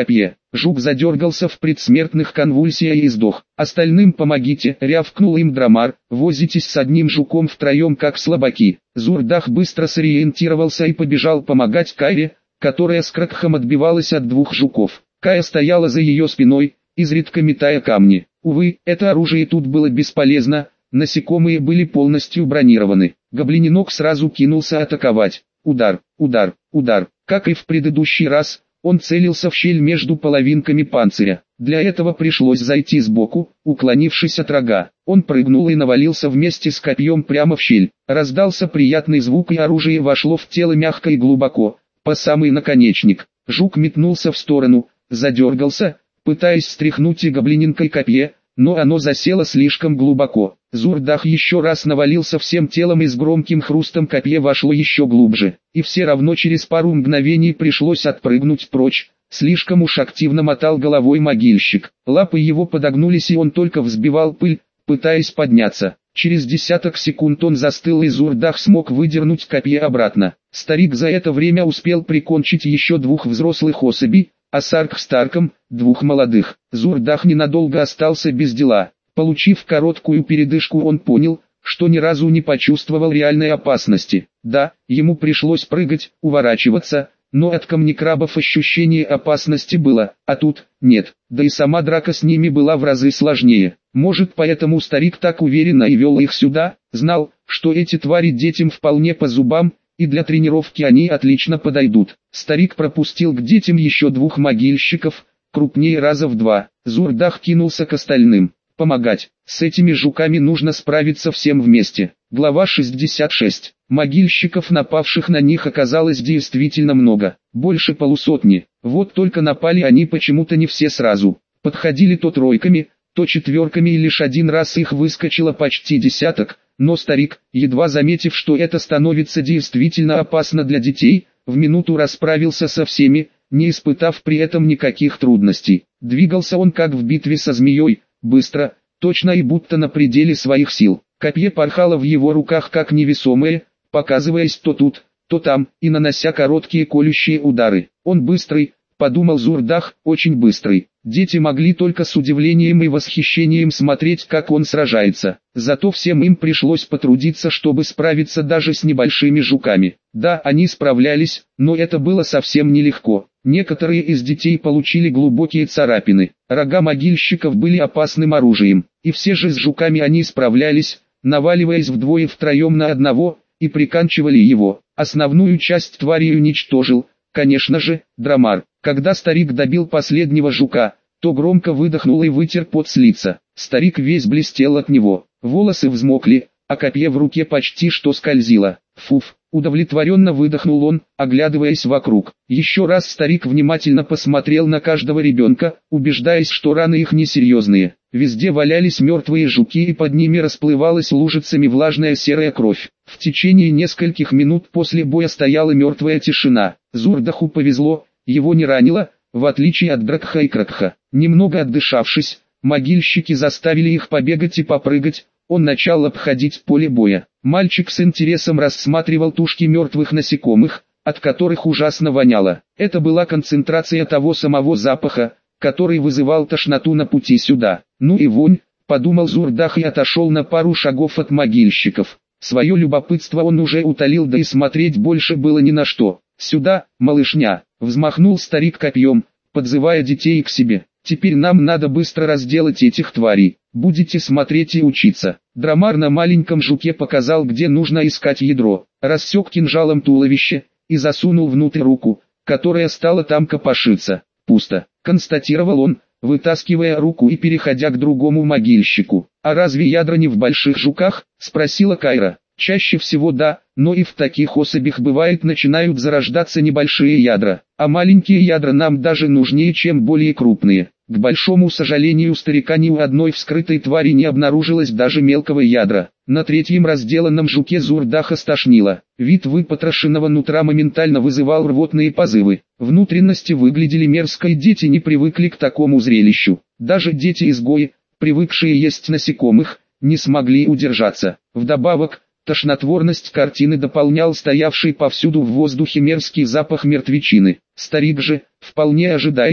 Жук задергался в предсмертных конвульсиях и сдох. «Остальным помогите!» — рявкнул им Драмар. «Возитесь с одним жуком втроем как слабаки». Зурдах быстро сориентировался и побежал помогать Кайре, которая с кракхом отбивалась от двух жуков. Кая стояла за ее спиной, изредка метая камни. Увы, это оружие тут было бесполезно, насекомые были полностью бронированы. Гоблиненок сразу кинулся атаковать. Удар, удар, удар. Как и в предыдущий раз, он целился в щель между половинками панциря. Для этого пришлось зайти сбоку, уклонившись от рога. Он прыгнул и навалился вместе с копьем прямо в щель. Раздался приятный звук, и оружие вошло в тело мягко и глубоко, по самый наконечник. Жук метнулся в сторону, задергался, пытаясь стряхнуть и гоблиненкой копье, но оно засело слишком глубоко. Зурдах еще раз навалился всем телом и с громким хрустом копье вошло еще глубже. И все равно через пару мгновений пришлось отпрыгнуть прочь. Слишком уж активно мотал головой могильщик. Лапы его подогнулись, и он только взбивал пыль, пытаясь подняться. Через десяток секунд он застыл, и Зурдах смог выдернуть копье обратно. Старик за это время успел прикончить еще двух взрослых особей, а Сарк с Тарком – двух молодых. Зурдах ненадолго остался без дела. Получив короткую передышку, он понял, что ни разу не почувствовал реальной опасности. Да, ему пришлось прыгать, уворачиваться, но от камнекрабов ощущение опасности было, а тут – нет. Да и сама драка с ними была в разы сложнее. Может, поэтому старик так уверенно и вел их сюда, знал, что эти твари детям вполне по зубам, и для тренировки они отлично подойдут. Старик пропустил к детям еще двух могильщиков, крупнее раза в два. Зурдах кинулся к остальным. Помогать. С этими жуками нужно справиться всем вместе. Глава шестьдесят шесть. Могильщиков, напавших на них, оказалось действительно много. Больше полусотни. Вот только напали они почему-то не все сразу. Подходили то тройками, то четверками, и лишь один раз их выскочило почти десяток. Но старик, едва заметив, что это становится действительно опасно для детей, в минуту расправился со всеми, не испытав при этом никаких трудностей. Двигался он как в битве со змеей, быстро, точно и будто на пределе своих сил. Копье порхало в его руках как невесомое, показываясь то тут, то там, и нанося короткие колющие удары. Он быстрый, подумал Зурдах, очень быстрый. Дети могли только с удивлением и восхищением смотреть, как он сражается. Зато всем им пришлось потрудиться, чтобы справиться даже с небольшими жуками. Да, они справлялись, но это было совсем нелегко. Некоторые из детей получили глубокие царапины. Рога могильщиков были опасным оружием. И все же с жуками они справлялись, наваливаясь вдвое-втроем на одного, и приканчивали его. Основную часть твари уничтожил, конечно же, Драмар. Когда старик добил последнего жука, то громко выдохнул и вытер пот с лица. Старик весь блестел от него, волосы взмокли, а копье в руке почти что скользило. Фуф, удовлетворенно выдохнул он, оглядываясь вокруг. Еще раз старик внимательно посмотрел на каждого ребенка, убеждаясь, что раны их несерьезные. Везде валялись мертвые жуки, и под ними расплывалась лужицами влажная серая кровь. В течение нескольких минут после боя стояла мертвая тишина. Зурдаху повезло, его не ранило, в отличие от Дракха и Кракха. Немного отдышавшись, могильщики заставили их побегать и попрыгать. Он начал обходить поле боя. Мальчик с интересом рассматривал тушки мертвых насекомых, от которых ужасно воняло. Это была концентрация того самого запаха, который вызывал тошноту на пути сюда. Ну и вонь, подумал Зурдах и отошел на пару шагов от могильщиков. Свое любопытство он уже утолил, да и смотреть больше было ни на что. «Сюда, малышня!» — взмахнул старик копьем, подзывая детей к себе. «Теперь нам надо быстро разделать этих тварей. Будете смотреть и учиться». Драмар на маленьком жуке показал, где нужно искать ядро, рассек кинжалом туловище и засунул внутрь руку, которая стала там копошиться. «Пусто», — констатировал он, вытаскивая руку и переходя к другому могильщику. «А разве ядра не в больших жуках?» — спросила Кайра. «Чаще всего да, но и в таких особях бывает начинают зарождаться небольшие ядра, а маленькие ядра нам даже нужнее, чем более крупные». К большому сожалению старика ни у одной вскрытой твари не обнаружилось даже мелкого ядра. На третьем разделанном жуке Зурдаха стошнило. Вид выпотрошенного нутра моментально вызывал рвотные позывы. Внутренности выглядели мерзко, и дети не привыкли к такому зрелищу. Даже дети-изгои, привыкшие есть насекомых, не смогли удержаться. Вдобавок, тошнотворность картины дополнял стоявший повсюду в воздухе мерзкий запах мертвечины. Старик же, вполне ожидаемо,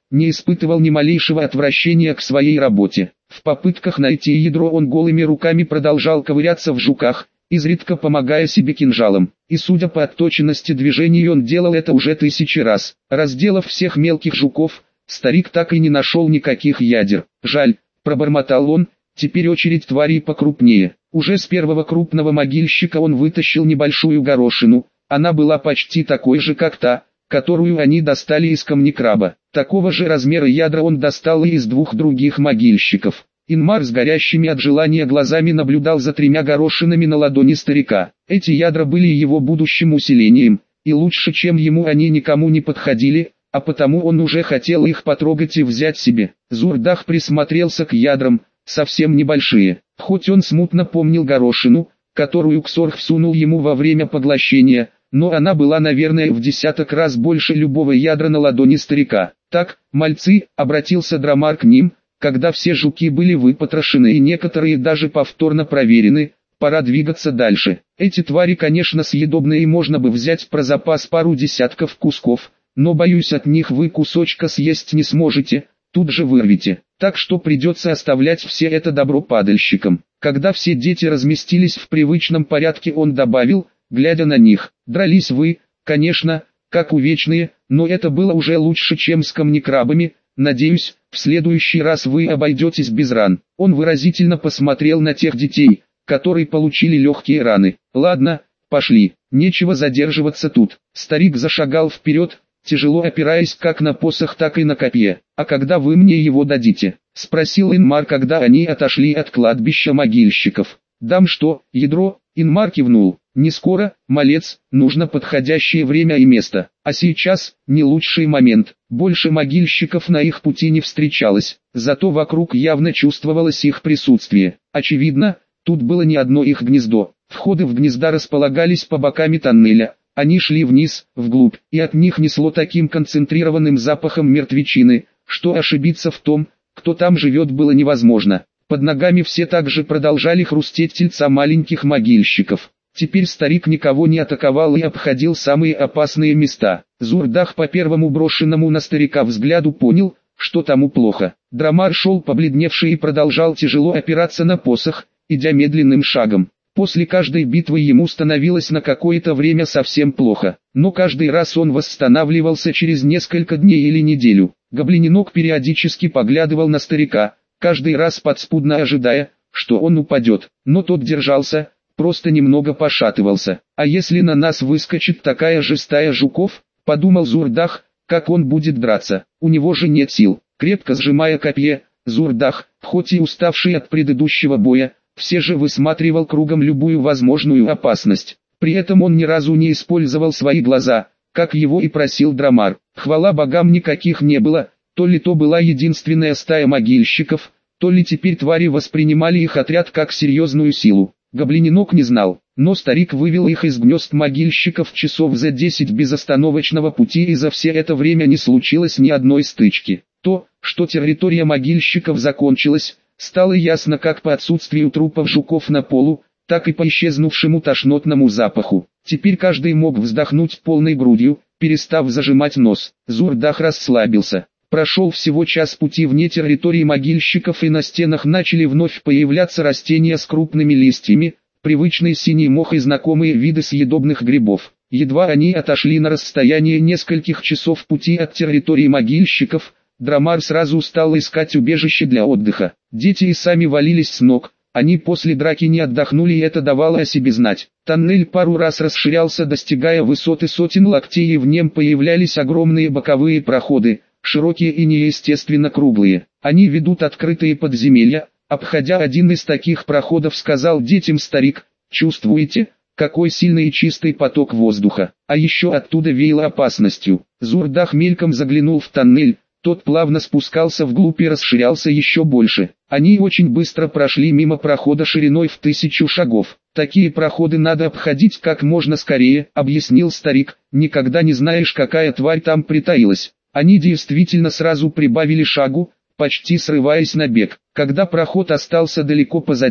не испытывал ни малейшего отвращения к своей работе. В попытках найти ядро он голыми руками продолжал ковыряться в жуках, изредка помогая себе кинжалом, и судя по отточенности движений он делал это уже тысячи раз. Разделав всех мелких жуков, старик так и не нашел никаких ядер. «Жаль», — пробормотал он, — «теперь очередь тварей покрупнее». Уже с первого крупного могильщика он вытащил небольшую горошину, она была почти такой же, как та, которую они достали из камнекраба. Такого же размера ядра он достал и из двух других могильщиков. Инмар с горящими от желания глазами наблюдал за тремя горошинами на ладони старика. Эти ядра были его будущим усилением, и лучше чем ему они никому не подходили, а потому он уже хотел их потрогать и взять себе. Зурдах присмотрелся к ядрам, совсем небольшие. Хоть он смутно помнил горошину, которую Ксорх всунул ему во время поглощения, но она была, наверное, в десяток раз больше любого ядра на ладони старика. «Так, мальцы», — обратился Драмар к ним, когда все жуки были выпотрошены и некоторые даже повторно проверены, пора двигаться дальше. Эти твари, конечно, съедобные и можно бы взять про запас пару десятков кусков, но боюсь, от них вы кусочка съесть не сможете, тут же вырвете. Так что придется оставлять все это добро падальщикам. Когда все дети разместились в привычном порядке, он добавил, глядя на них: «Дрались вы, конечно, как увечные, но это было уже лучше, чем с камнекрабами. Надеюсь, в следующий раз вы обойдетесь без ран». Он выразительно посмотрел на тех детей, которые получили легкие раны. «Ладно, пошли, нечего задерживаться тут». Старик зашагал вперед, тяжело опираясь как на посох, так и на копье. «А когда вы мне его дадите?» — спросил Инмар, когда они отошли от кладбища могильщиков. «Дам что, ядро?» — Инмар кивнул. «Не скоро, малец, нужно подходящее время и место. А сейчас, не лучший момент». Больше могильщиков на их пути не встречалось, зато вокруг явно чувствовалось их присутствие. Очевидно, тут было не одно их гнездо. Входы в гнезда располагались по бокам тоннеля. Они шли вниз, вглубь, и от них несло таким концентрированным запахом мертвечины, что ошибиться в том, кто там живет, было невозможно. Под ногами все также продолжали хрустеть тельца маленьких могильщиков. Теперь старик никого не атаковал и обходил самые опасные места. Зурдах по первому брошенному на старика взгляду понял, что тому плохо. Драмар шел побледневший и продолжал тяжело опираться на посох, идя медленным шагом. После каждой битвы ему становилось на какое-то время совсем плохо, но каждый раз он восстанавливался через несколько дней или неделю. Гоблиненок периодически поглядывал на старика, каждый раз подспудно ожидая, что он упадет, но тот держался, просто немного пошатывался. «А если на нас выскочит такая же стая жуков?» — подумал Зурдах, как он будет драться, у него же нет сил. Крепко сжимая копье, Зурдах, хоть и уставший от предыдущего боя, все же высматривал кругом любую возможную опасность. При этом он ни разу не использовал свои глаза, как его и просил Драмар. Хвала богам, никаких не было, то ли то была единственная стая могильщиков, то ли теперь твари воспринимали их отряд как серьезную силу. Гоблиненок не знал, но старик вывел их из гнезд могильщиков часов за десять безостановочного пути, и за все это время не случилось ни одной стычки. То, что территория могильщиков закончилась, стало ясно как по отсутствию трупов жуков на полу, так и по исчезнувшему тошнотному запаху. Теперь каждый мог вздохнуть полной грудью, перестав зажимать нос. Зурдах расслабился. Прошел всего час пути вне территории могильщиков, и на стенах начали вновь появляться растения с крупными листьями, привычный синий мох и знакомые виды съедобных грибов. Едва они отошли на расстояние нескольких часов пути от территории могильщиков, Драмар сразу стал искать убежище для отдыха. Дети и сами валились с ног, они после драки не отдохнули, и это давало о себе знать. Тоннель пару раз расширялся, достигая высоты сотен локтей, и в нем появлялись огромные боковые проходы, широкие и неестественно круглые. Они ведут открытые подземелья. Обходя один из таких проходов, сказал детям старик: «Чувствуете, какой сильный и чистый поток воздуха? А еще оттуда веяло опасностью». Зурдах мельком заглянул в тоннель. Тот плавно спускался вглубь и расширялся еще больше. Они очень быстро прошли мимо прохода шириной в тысячу шагов. «Такие проходы надо обходить как можно скорее», — объяснил старик. «Никогда не знаешь, какая тварь там притаилась». Они действительно сразу прибавили шагу, почти срываясь на бег. Когда проход остался далеко позади,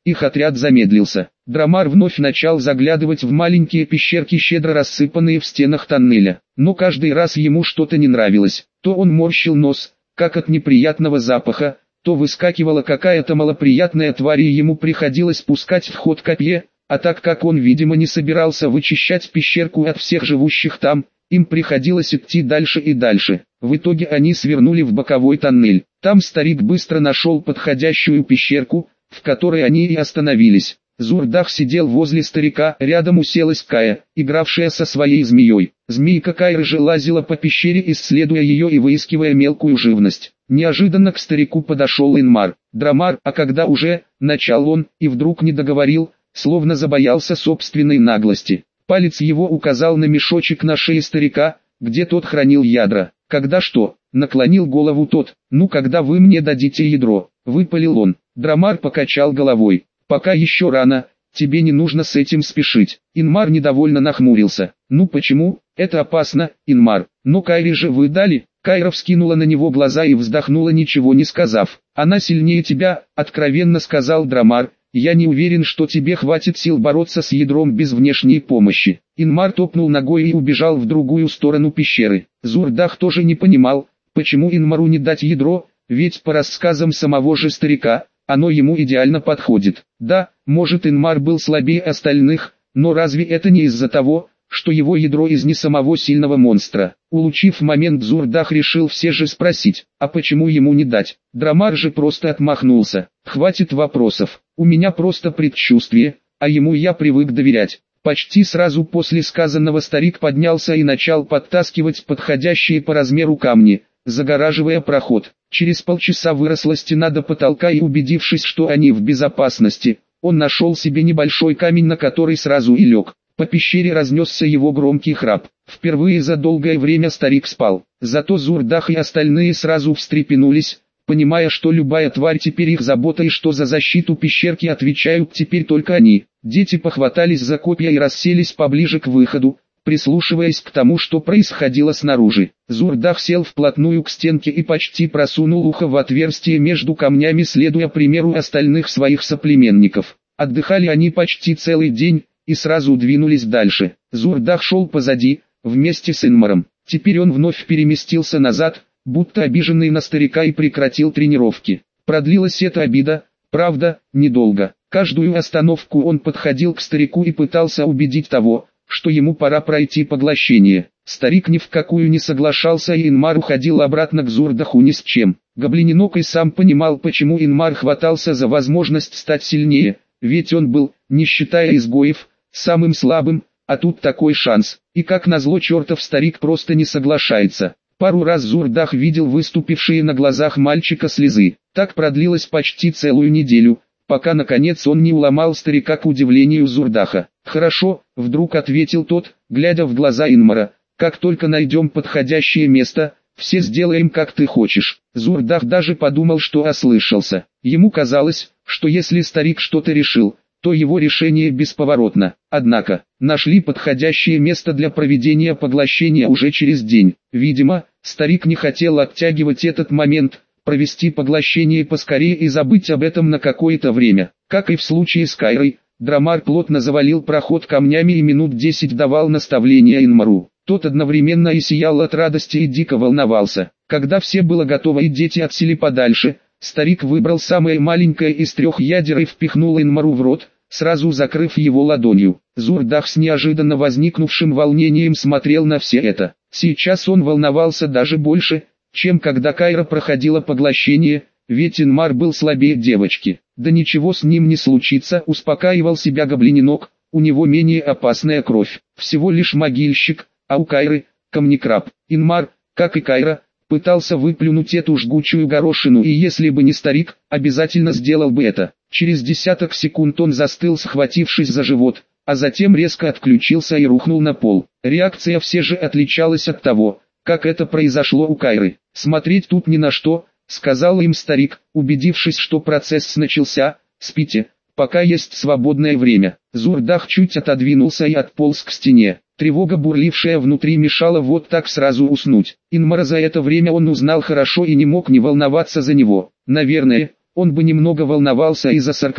их отряд замедлился. Драмар вновь начал заглядывать в маленькие пещерки, щедро рассыпанные в стенах тоннеля. Но каждый раз ему что-то не нравилось. То он морщил нос, как от неприятного запаха, то выскакивала какая-то малоприятная тварь, и ему приходилось пускать в ход копье, а так как он, видимо, не собирался вычищать пещерку от всех живущих там, им приходилось идти дальше и дальше. В итоге они свернули в боковой тоннель. Там старик быстро нашел подходящую пещерку, в которой они и остановились. Зурдах сидел возле старика, рядом уселась Кая, игравшая со своей змеей. Змейка Кайры же лазила по пещере, исследуя ее и выискивая мелкую живность. Неожиданно к старику подошел Инмар. «Драмар, а когда уже?» – начал он, и вдруг не договорил, словно забоялся собственной наглости. Палец его указал на мешочек на шее старика, где тот хранил ядра. «Когда что?» – наклонил голову тот. «Ну, когда вы мне дадите ядро?» – выпалил он. Драмар покачал головой. «Пока еще рано, тебе не нужно с этим спешить». Инмар недовольно нахмурился. «Ну почему? Это опасно, Инмар. Но Кайре же вы дали?» Кайра вскинула на него глаза и вздохнула, ничего не сказав. «Она сильнее тебя», — откровенно сказал Драмар. «Я не уверен, что тебе хватит сил бороться с ядром без внешней помощи». Инмар топнул ногой и убежал в другую сторону пещеры. Зурдах тоже не понимал, почему Инмару не дать ядро, ведь по рассказам самого же старика, оно ему идеально подходит. Да, может, Инмар был слабее остальных, но разве это не из-за того, что его ядро из не самого сильного монстра? Улучив момент, Зурдах решил все же спросить, а почему ему не дать? Драмар же просто отмахнулся. «Хватит вопросов, у меня просто предчувствие, а ему я привык доверять». Почти сразу после сказанного старик поднялся и начал подтаскивать подходящие по размеру камни, загораживая проход. Через полчаса выросла стена до потолка, и убедившись, что они в безопасности, он нашел себе небольшой камень, на который сразу и лег. По пещере разнесся его громкий храп. Впервые за долгое время старик спал. Зато Зурдах и остальные сразу встрепенулись, понимая, что любая тварь теперь их забота и что за защиту пещерки отвечают теперь только они. Дети похватались за копья и расселись поближе к выходу, прислушиваясь к тому, что происходило снаружи. Зурдах сел вплотную к стенке и почти просунул ухо в отверстие между камнями, следуя примеру остальных своих соплеменников. Отдыхали они почти целый день и сразу двинулись дальше. Зурдах шел позади, вместе с Инмаром. Теперь он вновь переместился назад, будто обиженный на старика, и прекратил тренировки. Продлилась эта обида, правда, недолго. Каждую остановку он подходил к старику и пытался убедить того, что ему пора пройти поглощение. Старик ни в какую не соглашался, и Инмар уходил обратно к Зурдаху ни с чем. Гоблининок и сам понимал, почему Инмар хватался за возможность стать сильнее, ведь он был, не считая изгоев, самым слабым, а тут такой шанс. И как назло, чертов старик просто не соглашается. Пару раз Зурдах видел выступившие на глазах мальчика слезы. Так продлилось почти целую неделю, пока наконец он не уломал старика, к удивлению Зурдаха. «Хорошо», — вдруг ответил тот, глядя в глаза Инмара, «как только найдем подходящее место, все сделаем как ты хочешь». Зурдах даже подумал, что ослышался. Ему казалось, что если старик что-то решил, то его решение бесповоротно. Однако, нашли подходящее место для проведения поглощения уже через день. Видимо, старик не хотел оттягивать этот момент, провести поглощение поскорее и забыть об этом на какое-то время. Как и в случае с Кайрой, Драмар плотно завалил проход камнями и минут десять давал наставления Инмару. Тот одновременно и сиял от радости и дико волновался. Когда все было готово и дети отсели подальше, старик выбрал самое маленькое из трех ядер и впихнул Инмару в рот, сразу закрыв его ладонью. Зурдах с неожиданно возникнувшим волнением смотрел на все это. Сейчас он волновался даже больше, чем когда Кайра проходила поглощение, ведь Инмар был слабее девочки. Да ничего с ним не случится, успокаивал себя гоблининок, у него менее опасная кровь, всего лишь могильщик, а у Кайры – камнекраб. Инмар, как и Кайра, пытался выплюнуть эту жгучую горошину, и если бы не старик, обязательно сделал бы это. Через десяток секунд он застыл, схватившись за живот, а затем резко отключился и рухнул на пол. Реакция все же отличалась от того, как это произошло у Кайры. «Смотреть тут ни на что», — сказал им старик, убедившись, что процесс начался. «Спите, пока есть свободное время». Зурдах чуть отодвинулся и отполз к стене. Тревога, бурлившая внутри, мешала вот так сразу уснуть. Инмара за это время он узнал хорошо и не мог не волноваться за него. Наверное, он бы немного волновался и за Саркха,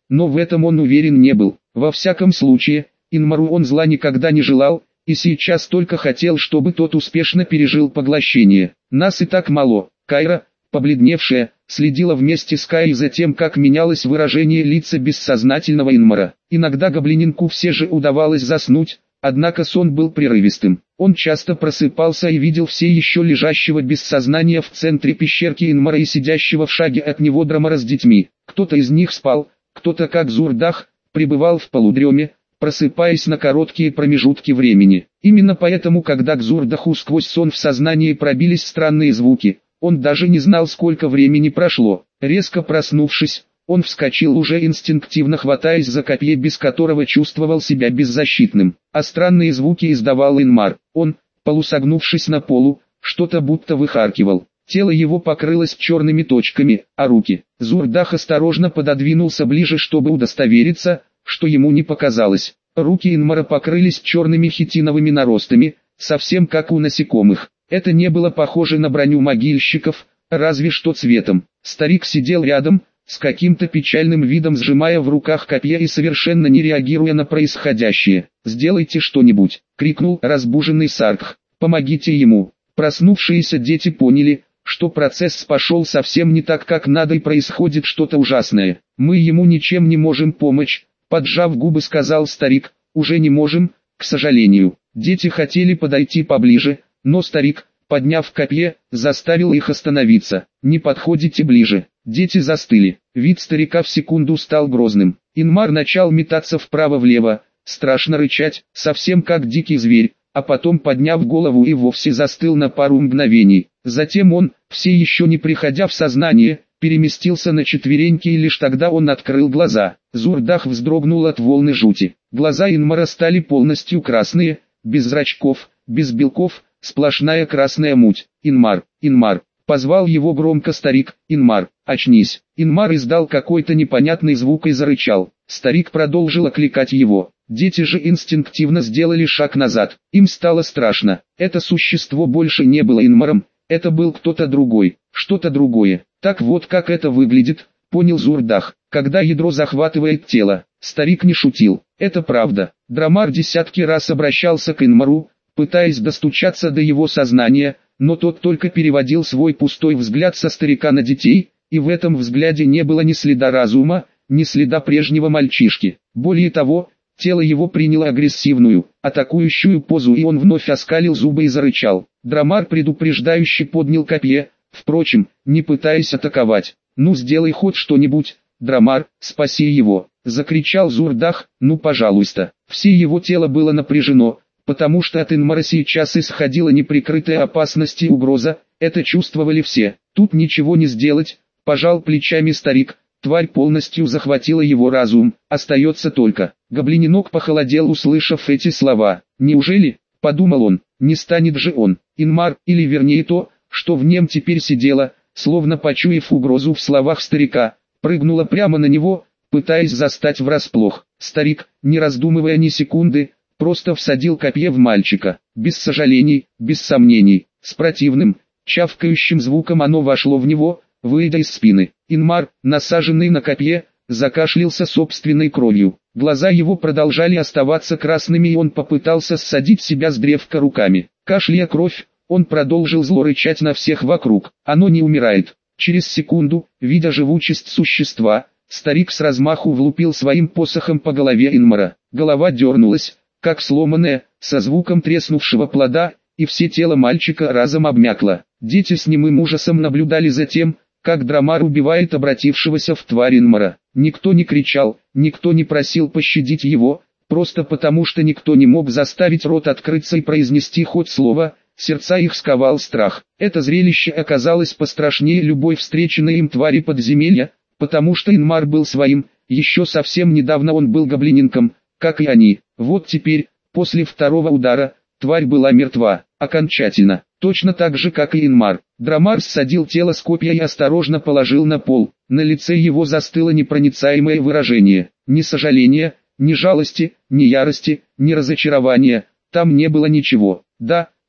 но в этом он уверен не был. Во всяком случае, Инмару он зла никогда не желал, и сейчас только хотел, чтобы тот успешно пережил поглощение. Нас и так мало. Кайра, побледневшая, следила вместе с Каей за тем, как менялось выражение лица бессознательного Инмара. Иногда гоблининку все же удавалось заснуть, однако сон был прерывистым. Он часто просыпался и видел все еще лежащего без сознания в центре пещерки Инмара и сидящего в шаге от него Драмара с детьми. Кто-то из них спал, кто-то, как Зурдах, пребывал в полудреме, просыпаясь на короткие промежутки времени. Именно поэтому, когда к Зурдаху сквозь сон в сознании пробились странные звуки, он даже не знал, сколько времени прошло. Резко проснувшись, он вскочил, уже инстинктивно хватаясь за копье, без которого чувствовал себя беззащитным. А странные звуки издавал Инмар. Он, полусогнувшись на полу, что-то будто выхаркивал. Тело его покрылось черными точками, а руки. Зурдах осторожно пододвинулся ближе, чтобы удостовериться, что ему не показалось. Руки Инмара покрылись черными хитиновыми наростами, совсем как у насекомых. Это не было похоже на броню могильщиков, разве что цветом. Старик сидел рядом, с каким-то печальным видом сжимая в руках копье и совершенно не реагируя на происходящее. «Сделайте что-нибудь!» — крикнул разбуженный Саркх. «Помогите ему!» Проснувшиеся дети поняли, что процесс пошел совсем не так, как надо, и происходит что-то ужасное. «Мы ему ничем не можем помочь», — поджав губы сказал старик. «Уже не можем, к сожалению». Дети хотели подойти поближе, но старик, подняв копье, заставил их остановиться. «Не подходите ближе». Дети застыли. Вид старика в секунду стал грозным. Инмар начал метаться вправо-влево, страшно рычать, совсем как дикий зверь, а потом, подняв голову, и вовсе застыл на пару мгновений. Затем он, все еще не приходя в сознание, переместился на четвереньки, и лишь тогда он открыл глаза. Зурдах вздрогнул от волны жути. Глаза Инмара стали полностью красные, без зрачков, без белков, сплошная красная муть. «Инмар, Инмар!» Позвал его громко старик. «Инмар, очнись!» Инмар издал какой-то непонятный звук и зарычал. Старик продолжил окликать его. Дети же инстинктивно сделали шаг назад. Им стало страшно. Это существо больше не было Инмаром, это был кто-то другой, что-то другое. Так вот как это выглядит, понял Зурдах, когда ядро захватывает тело. Старик не шутил. Это правда. Драмар десятки раз обращался к Инмару, пытаясь достучаться до его сознания, но тот только переводил свой пустой взгляд со старика на детей, и в этом взгляде не было ни следа разума, ни следа прежнего мальчишки. Более того, тело его приняло агрессивную, атакующую позу, и он вновь оскалил зубы и зарычал. Драмар предупреждающе поднял копье, впрочем, не пытаясь атаковать. «Ну сделай хоть что-нибудь, Драмар, спаси его!» — закричал Зурдах. «Ну пожалуйста!» Все его тело было напряжено, потому что от Инмара сейчас исходила неприкрытая опасность и угроза, это чувствовали все. Тут ничего не сделать, пожал плечами старик, тварь полностью захватила его разум, остается только. Гоблининок похолодел, услышав эти слова. «Неужели?» — подумал он, «не станет же он, Инмар, или вернее то, что в нем теперь сидело, словно почуяв угрозу в словах старика, прыгнула прямо на него, пытаясь застать врасплох. Старик, не раздумывая ни секунды, просто всадил копье в мальчика. Без сожалений, без сомнений, с противным, чавкающим звуком оно вошло в него, выйдя из спины. Инмар, насаженный на копье, закашлялся собственной кровью. Глаза его продолжали оставаться красными, и он попытался ссадить себя с древка руками. Кашляя кровь, он продолжил зло рычать на всех вокруг. Оно не умирает. Через секунду, видя живучесть существа, старик с размаху влупил своим посохом по голове Инмара. Голова дернулась, как сломанная, со звуком треснувшего плода, и все тело мальчика разом обмякло. Дети с немым ужасом наблюдали за тем, как Драмар убивает обратившегося в тварь Инмара. Никто не кричал, никто не просил пощадить его, просто потому что никто не мог заставить рот открыться и произнести хоть слово. Сердца их сковал страх. Это зрелище оказалось пострашнее любой встреченной им твари подземелья, потому что Инмар был своим, еще совсем недавно он был гоблининком, как и они. Вот теперь, после второго удара, тварь была мертва, окончательно, точно так же, как и Инмар. Драмар ссадил тело с копья и осторожно положил на пол. На лице его застыло непроницаемое выражение. Ни сожаления, ни жалости, ни ярости, ни разочарования, там не было ничего. Да,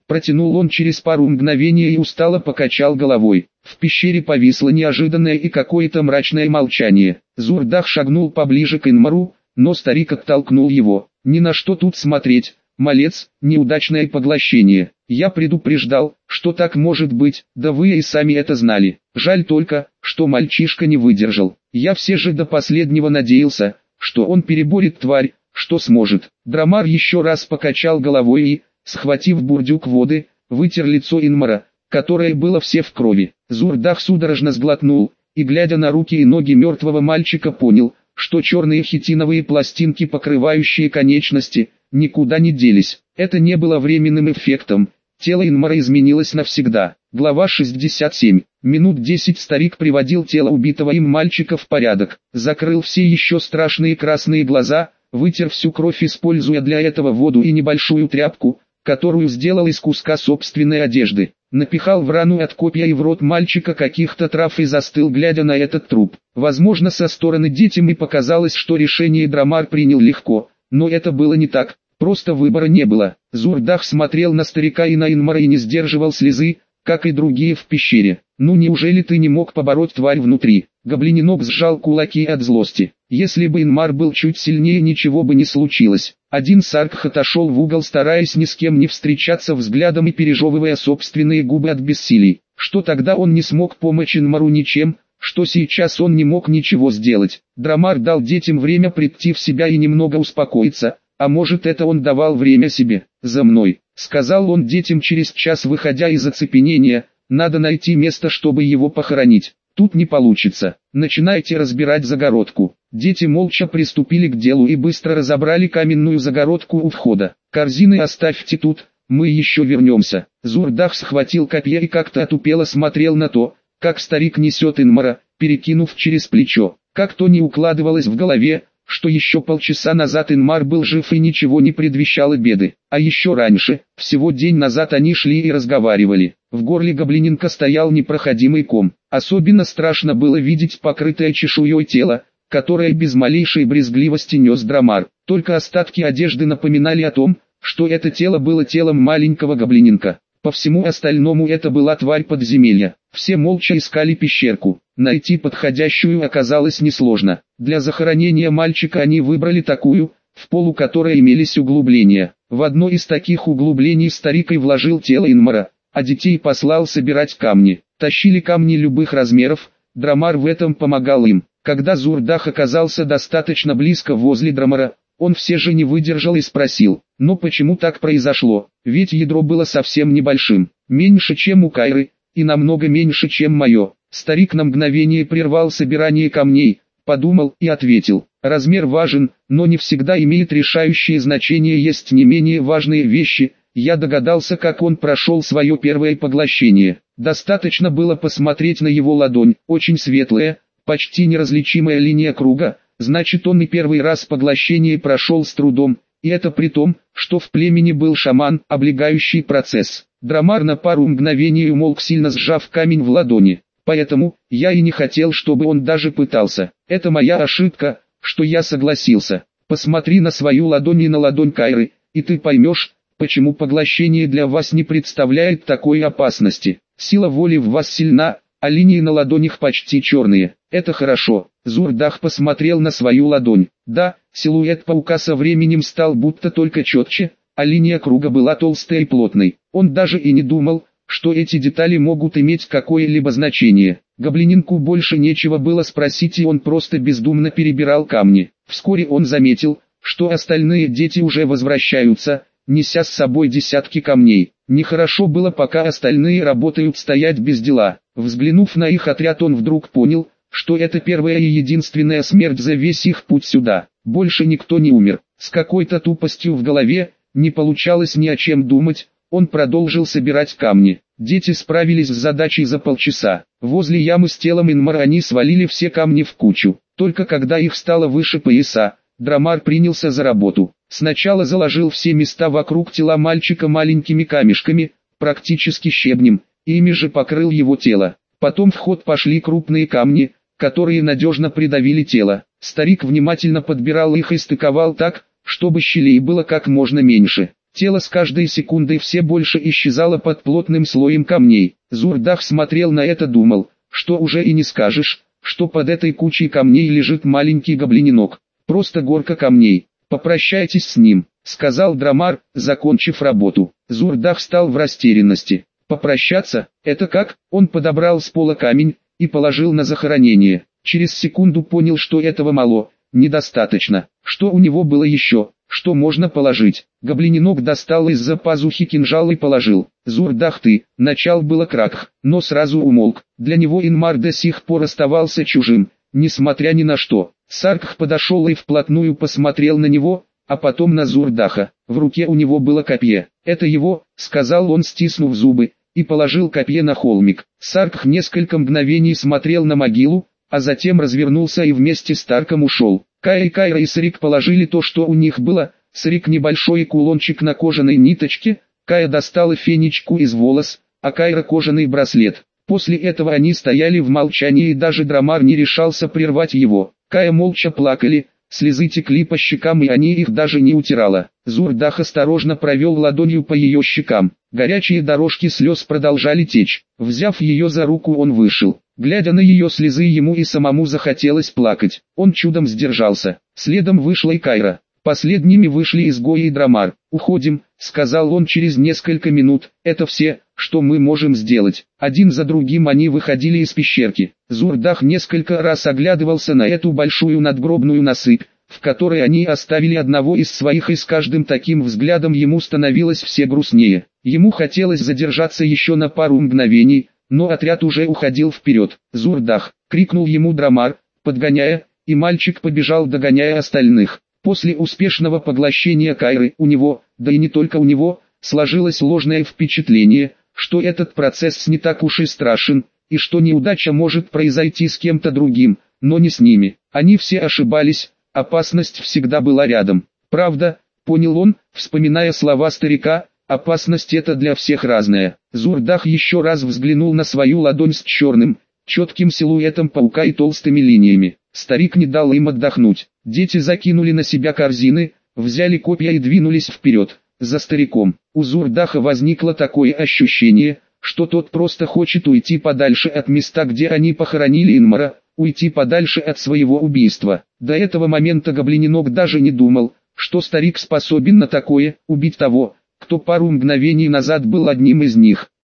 Протянул он через пару мгновений и устало покачал головой. В пещере повисло неожиданное и какое-то мрачное молчание. Зурдах шагнул поближе к Инмару, но старик оттолкнул его. «Ни на что тут смотреть, малец, неудачное поглощение. Я предупреждал, что так может быть, да вы и сами это знали. Жаль только, что мальчишка не выдержал. Я все же до последнего надеялся, что он переборет тварь, что сможет». Драмар еще раз покачал головой и, схватив бурдюк воды, вытер лицо Инмара, которое было все в крови. Зурдах судорожно сглотнул, и глядя на руки и ноги мертвого мальчика понял, что черные хитиновые пластинки, покрывающие конечности, никуда не делись. Это не было временным эффектом, тело Инмара изменилось навсегда. Глава шестьдесят семь. Минут десять старик приводил тело убитого им мальчика в порядок, закрыл все еще страшные красные глаза, вытер всю кровь, используя для этого воду и небольшую тряпку, которую сделал из куска собственной одежды. Напихал в рану от копья и в рот мальчика каких-то трав и застыл, глядя на этот труп. Возможно, со стороны детям и показалось, что решение Драмар принял легко, но это было не так, просто выбора не было. Зурдах смотрел на старика и на Инмара и не сдерживал слезы, как и другие в пещере. «Ну неужели ты не мог побороть тварь внутри?» Гоблининок сжал кулаки от злости. Если бы Инмар был чуть сильнее, ничего бы не случилось. Один Саркх отошел в угол, стараясь ни с кем не встречаться взглядом и пережевывая собственные губы от бессилий. Что тогда он не смог помочь Инмару ничем, что сейчас он не мог ничего сделать. Драмар дал детям время прийти в себя и немного успокоиться, а может, это он давал время себе. «За мной», — сказал он детям через час, выходя из оцепенения. «Надо найти место, чтобы его похоронить. Тут не получится. Начинайте разбирать загородку». Дети молча приступили к делу и быстро разобрали каменную загородку у входа. «Корзины оставьте тут, мы еще вернемся». Зурдах схватил копье и как-то отупело смотрел на то, как старик несет Инмара, перекинув через плечо. Как то не укладывалось в голове, что еще полчаса назад Инмар был жив и ничего не предвещало беды. А еще раньше, всего день назад, они шли и разговаривали. В горле гоблининка стоял непроходимый ком. Особенно страшно было видеть покрытое чешуей тело, которое без малейшей брезгливости нес Драмар. Только остатки одежды напоминали о том, что это тело было телом маленького гоблининка. По всему остальному это была тварь подземелья. Все молча искали пещерку. Найти подходящую оказалось несложно. Для захоронения мальчика они выбрали такую, в полу которой имелись углубления. В одно из таких углублений старик и вложил тело Инмара, а детей послал собирать камни. Тащили камни любых размеров, Драмар в этом помогал им. Когда Зурдах оказался достаточно близко возле Драмара, он все же не выдержал и спросил: «Но почему так произошло? Ведь ядро было совсем небольшим, меньше чем у Кайры, и намного меньше, чем мое». Старик на мгновение прервал собирание камней, подумал и ответил: «Размер важен, но не всегда имеет решающее значение, есть не менее важные вещи». Я догадался, как он прошел свое первое поглощение. Достаточно было посмотреть на его ладонь, очень светлая, почти неразличимая линия круга, значит, он и первый раз поглощение прошел с трудом, и это при том, что в племени был шаман, облегающий процесс. Драмар на пару мгновений умолк, сильно сжав камень в ладони. Поэтому, я и не хотел, чтобы он даже пытался. Это моя ошибка, что я согласился. Посмотри на свою ладонь и на ладонь Кайры, и ты поймешь, почему поглощение для вас не представляет такой опасности. Сила воли в вас сильна, а линии на ладонях почти черные. Это хорошо. Зурдах посмотрел на свою ладонь. Да, силуэт паука со временем стал будто только четче, а линия круга была толстой и плотной. Он даже и не думал, что эти детали могут иметь какое-либо значение. Гоблининку больше нечего было спросить, и он просто бездумно перебирал камни. Вскоре он заметил, что остальные дети уже возвращаются, неся с собой десятки камней. Нехорошо было, пока остальные работают, стоять без дела. Взглянув на их отряд, он вдруг понял, что это первая и единственная смерть за весь их путь сюда. Больше никто не умер. С какой-то тупостью в голове, не получалось ни о чем думать, он продолжил собирать камни. Дети справились с задачей за полчаса. Возле ямы с телом Инмара они свалили все камни в кучу. Только когда их стало выше пояса, Драмар принялся за работу. Сначала заложил все места вокруг тела мальчика маленькими камешками, практически щебнем, и ими же покрыл его тело. Потом в ход пошли крупные камни, которые надежно придавили тело. Старик внимательно подбирал их и стыковал так, чтобы щелей было как можно меньше. Тело с каждой секундой все больше исчезало под плотным слоем камней. Зурдах смотрел на это, думал, что уже и не скажешь, что под этой кучей камней лежит маленький гоблиненок. Просто горка камней. «Попрощайтесь с ним», — сказал Драмар, закончив работу. Зурдах стал в растерянности. «Попрощаться? Это как?» Он подобрал с пола камень и положил на захоронение. Через секунду понял, что этого мало, недостаточно. Что у него было еще? Что можно положить? Гоблиненок достал из-за пазухи кинжал и положил. Зурдах ты, начал было Кракх, но сразу умолк. Для него Инмар до сих пор оставался чужим, несмотря ни на что. Саркх подошел и вплотную посмотрел на него, а потом на Зурдаха. В руке у него было копье. «Это его», — сказал он, стиснув зубы, и положил копье на холмик. Саркх несколько мгновений смотрел на могилу, а затем развернулся и вместе с Тарком ушел. Кая и Кайра и Срик положили то, что у них было. Срик небольшой кулончик на кожаной ниточке, Кая достала фенечку из волос, а Кайра кожаный браслет. После этого они стояли в молчании, и даже Драмар не решался прервать его. Кая молча плакали, слезы текли по щекам, и они их даже не утирала. Зурдах осторожно провел ладонью по ее щекам. Горячие дорожки слез продолжали течь. Взяв ее за руку, он вышел. Глядя на ее слезы, ему и самому захотелось плакать. Он чудом сдержался. Следом вышла и Кайра. Последними вышли изгои и Драмар. «Уходим», — сказал он через несколько минут. «Это все, что мы можем сделать». Один за другим они выходили из пещерки. Зурдах несколько раз оглядывался на эту большую надгробную насыпь, в которой они оставили одного из своих, и с каждым таким взглядом ему становилось все грустнее. Ему хотелось задержаться еще на пару мгновений, но отряд уже уходил вперед. «Зурдах!» — крикнул ему Драмар, подгоняя, и мальчик побежал, догоняя остальных. После успешного поглощения Кайры у него, да и не только у него, сложилось ложное впечатление, что этот процесс не так уж и страшен, и что неудача может произойти с кем-то другим, но не с ними. Они все ошибались, опасность всегда была рядом. Правда, понял он, вспоминая слова старика, опасность это для всех разная. Зурдах еще раз взглянул на свою ладонь с черным, четким силуэтом паука и толстыми линиями. Старик не дал им отдохнуть. Дети закинули на себя корзины, взяли копья и двинулись вперед, за стариком. У Зурдаха возникло такое ощущение, что тот просто хочет уйти подальше от места, где они похоронили Инмара, уйти подальше от своего убийства. До этого момента гоблиненок даже не думал, что старик способен на такое, убить того, кто пару мгновений назад был одним из них.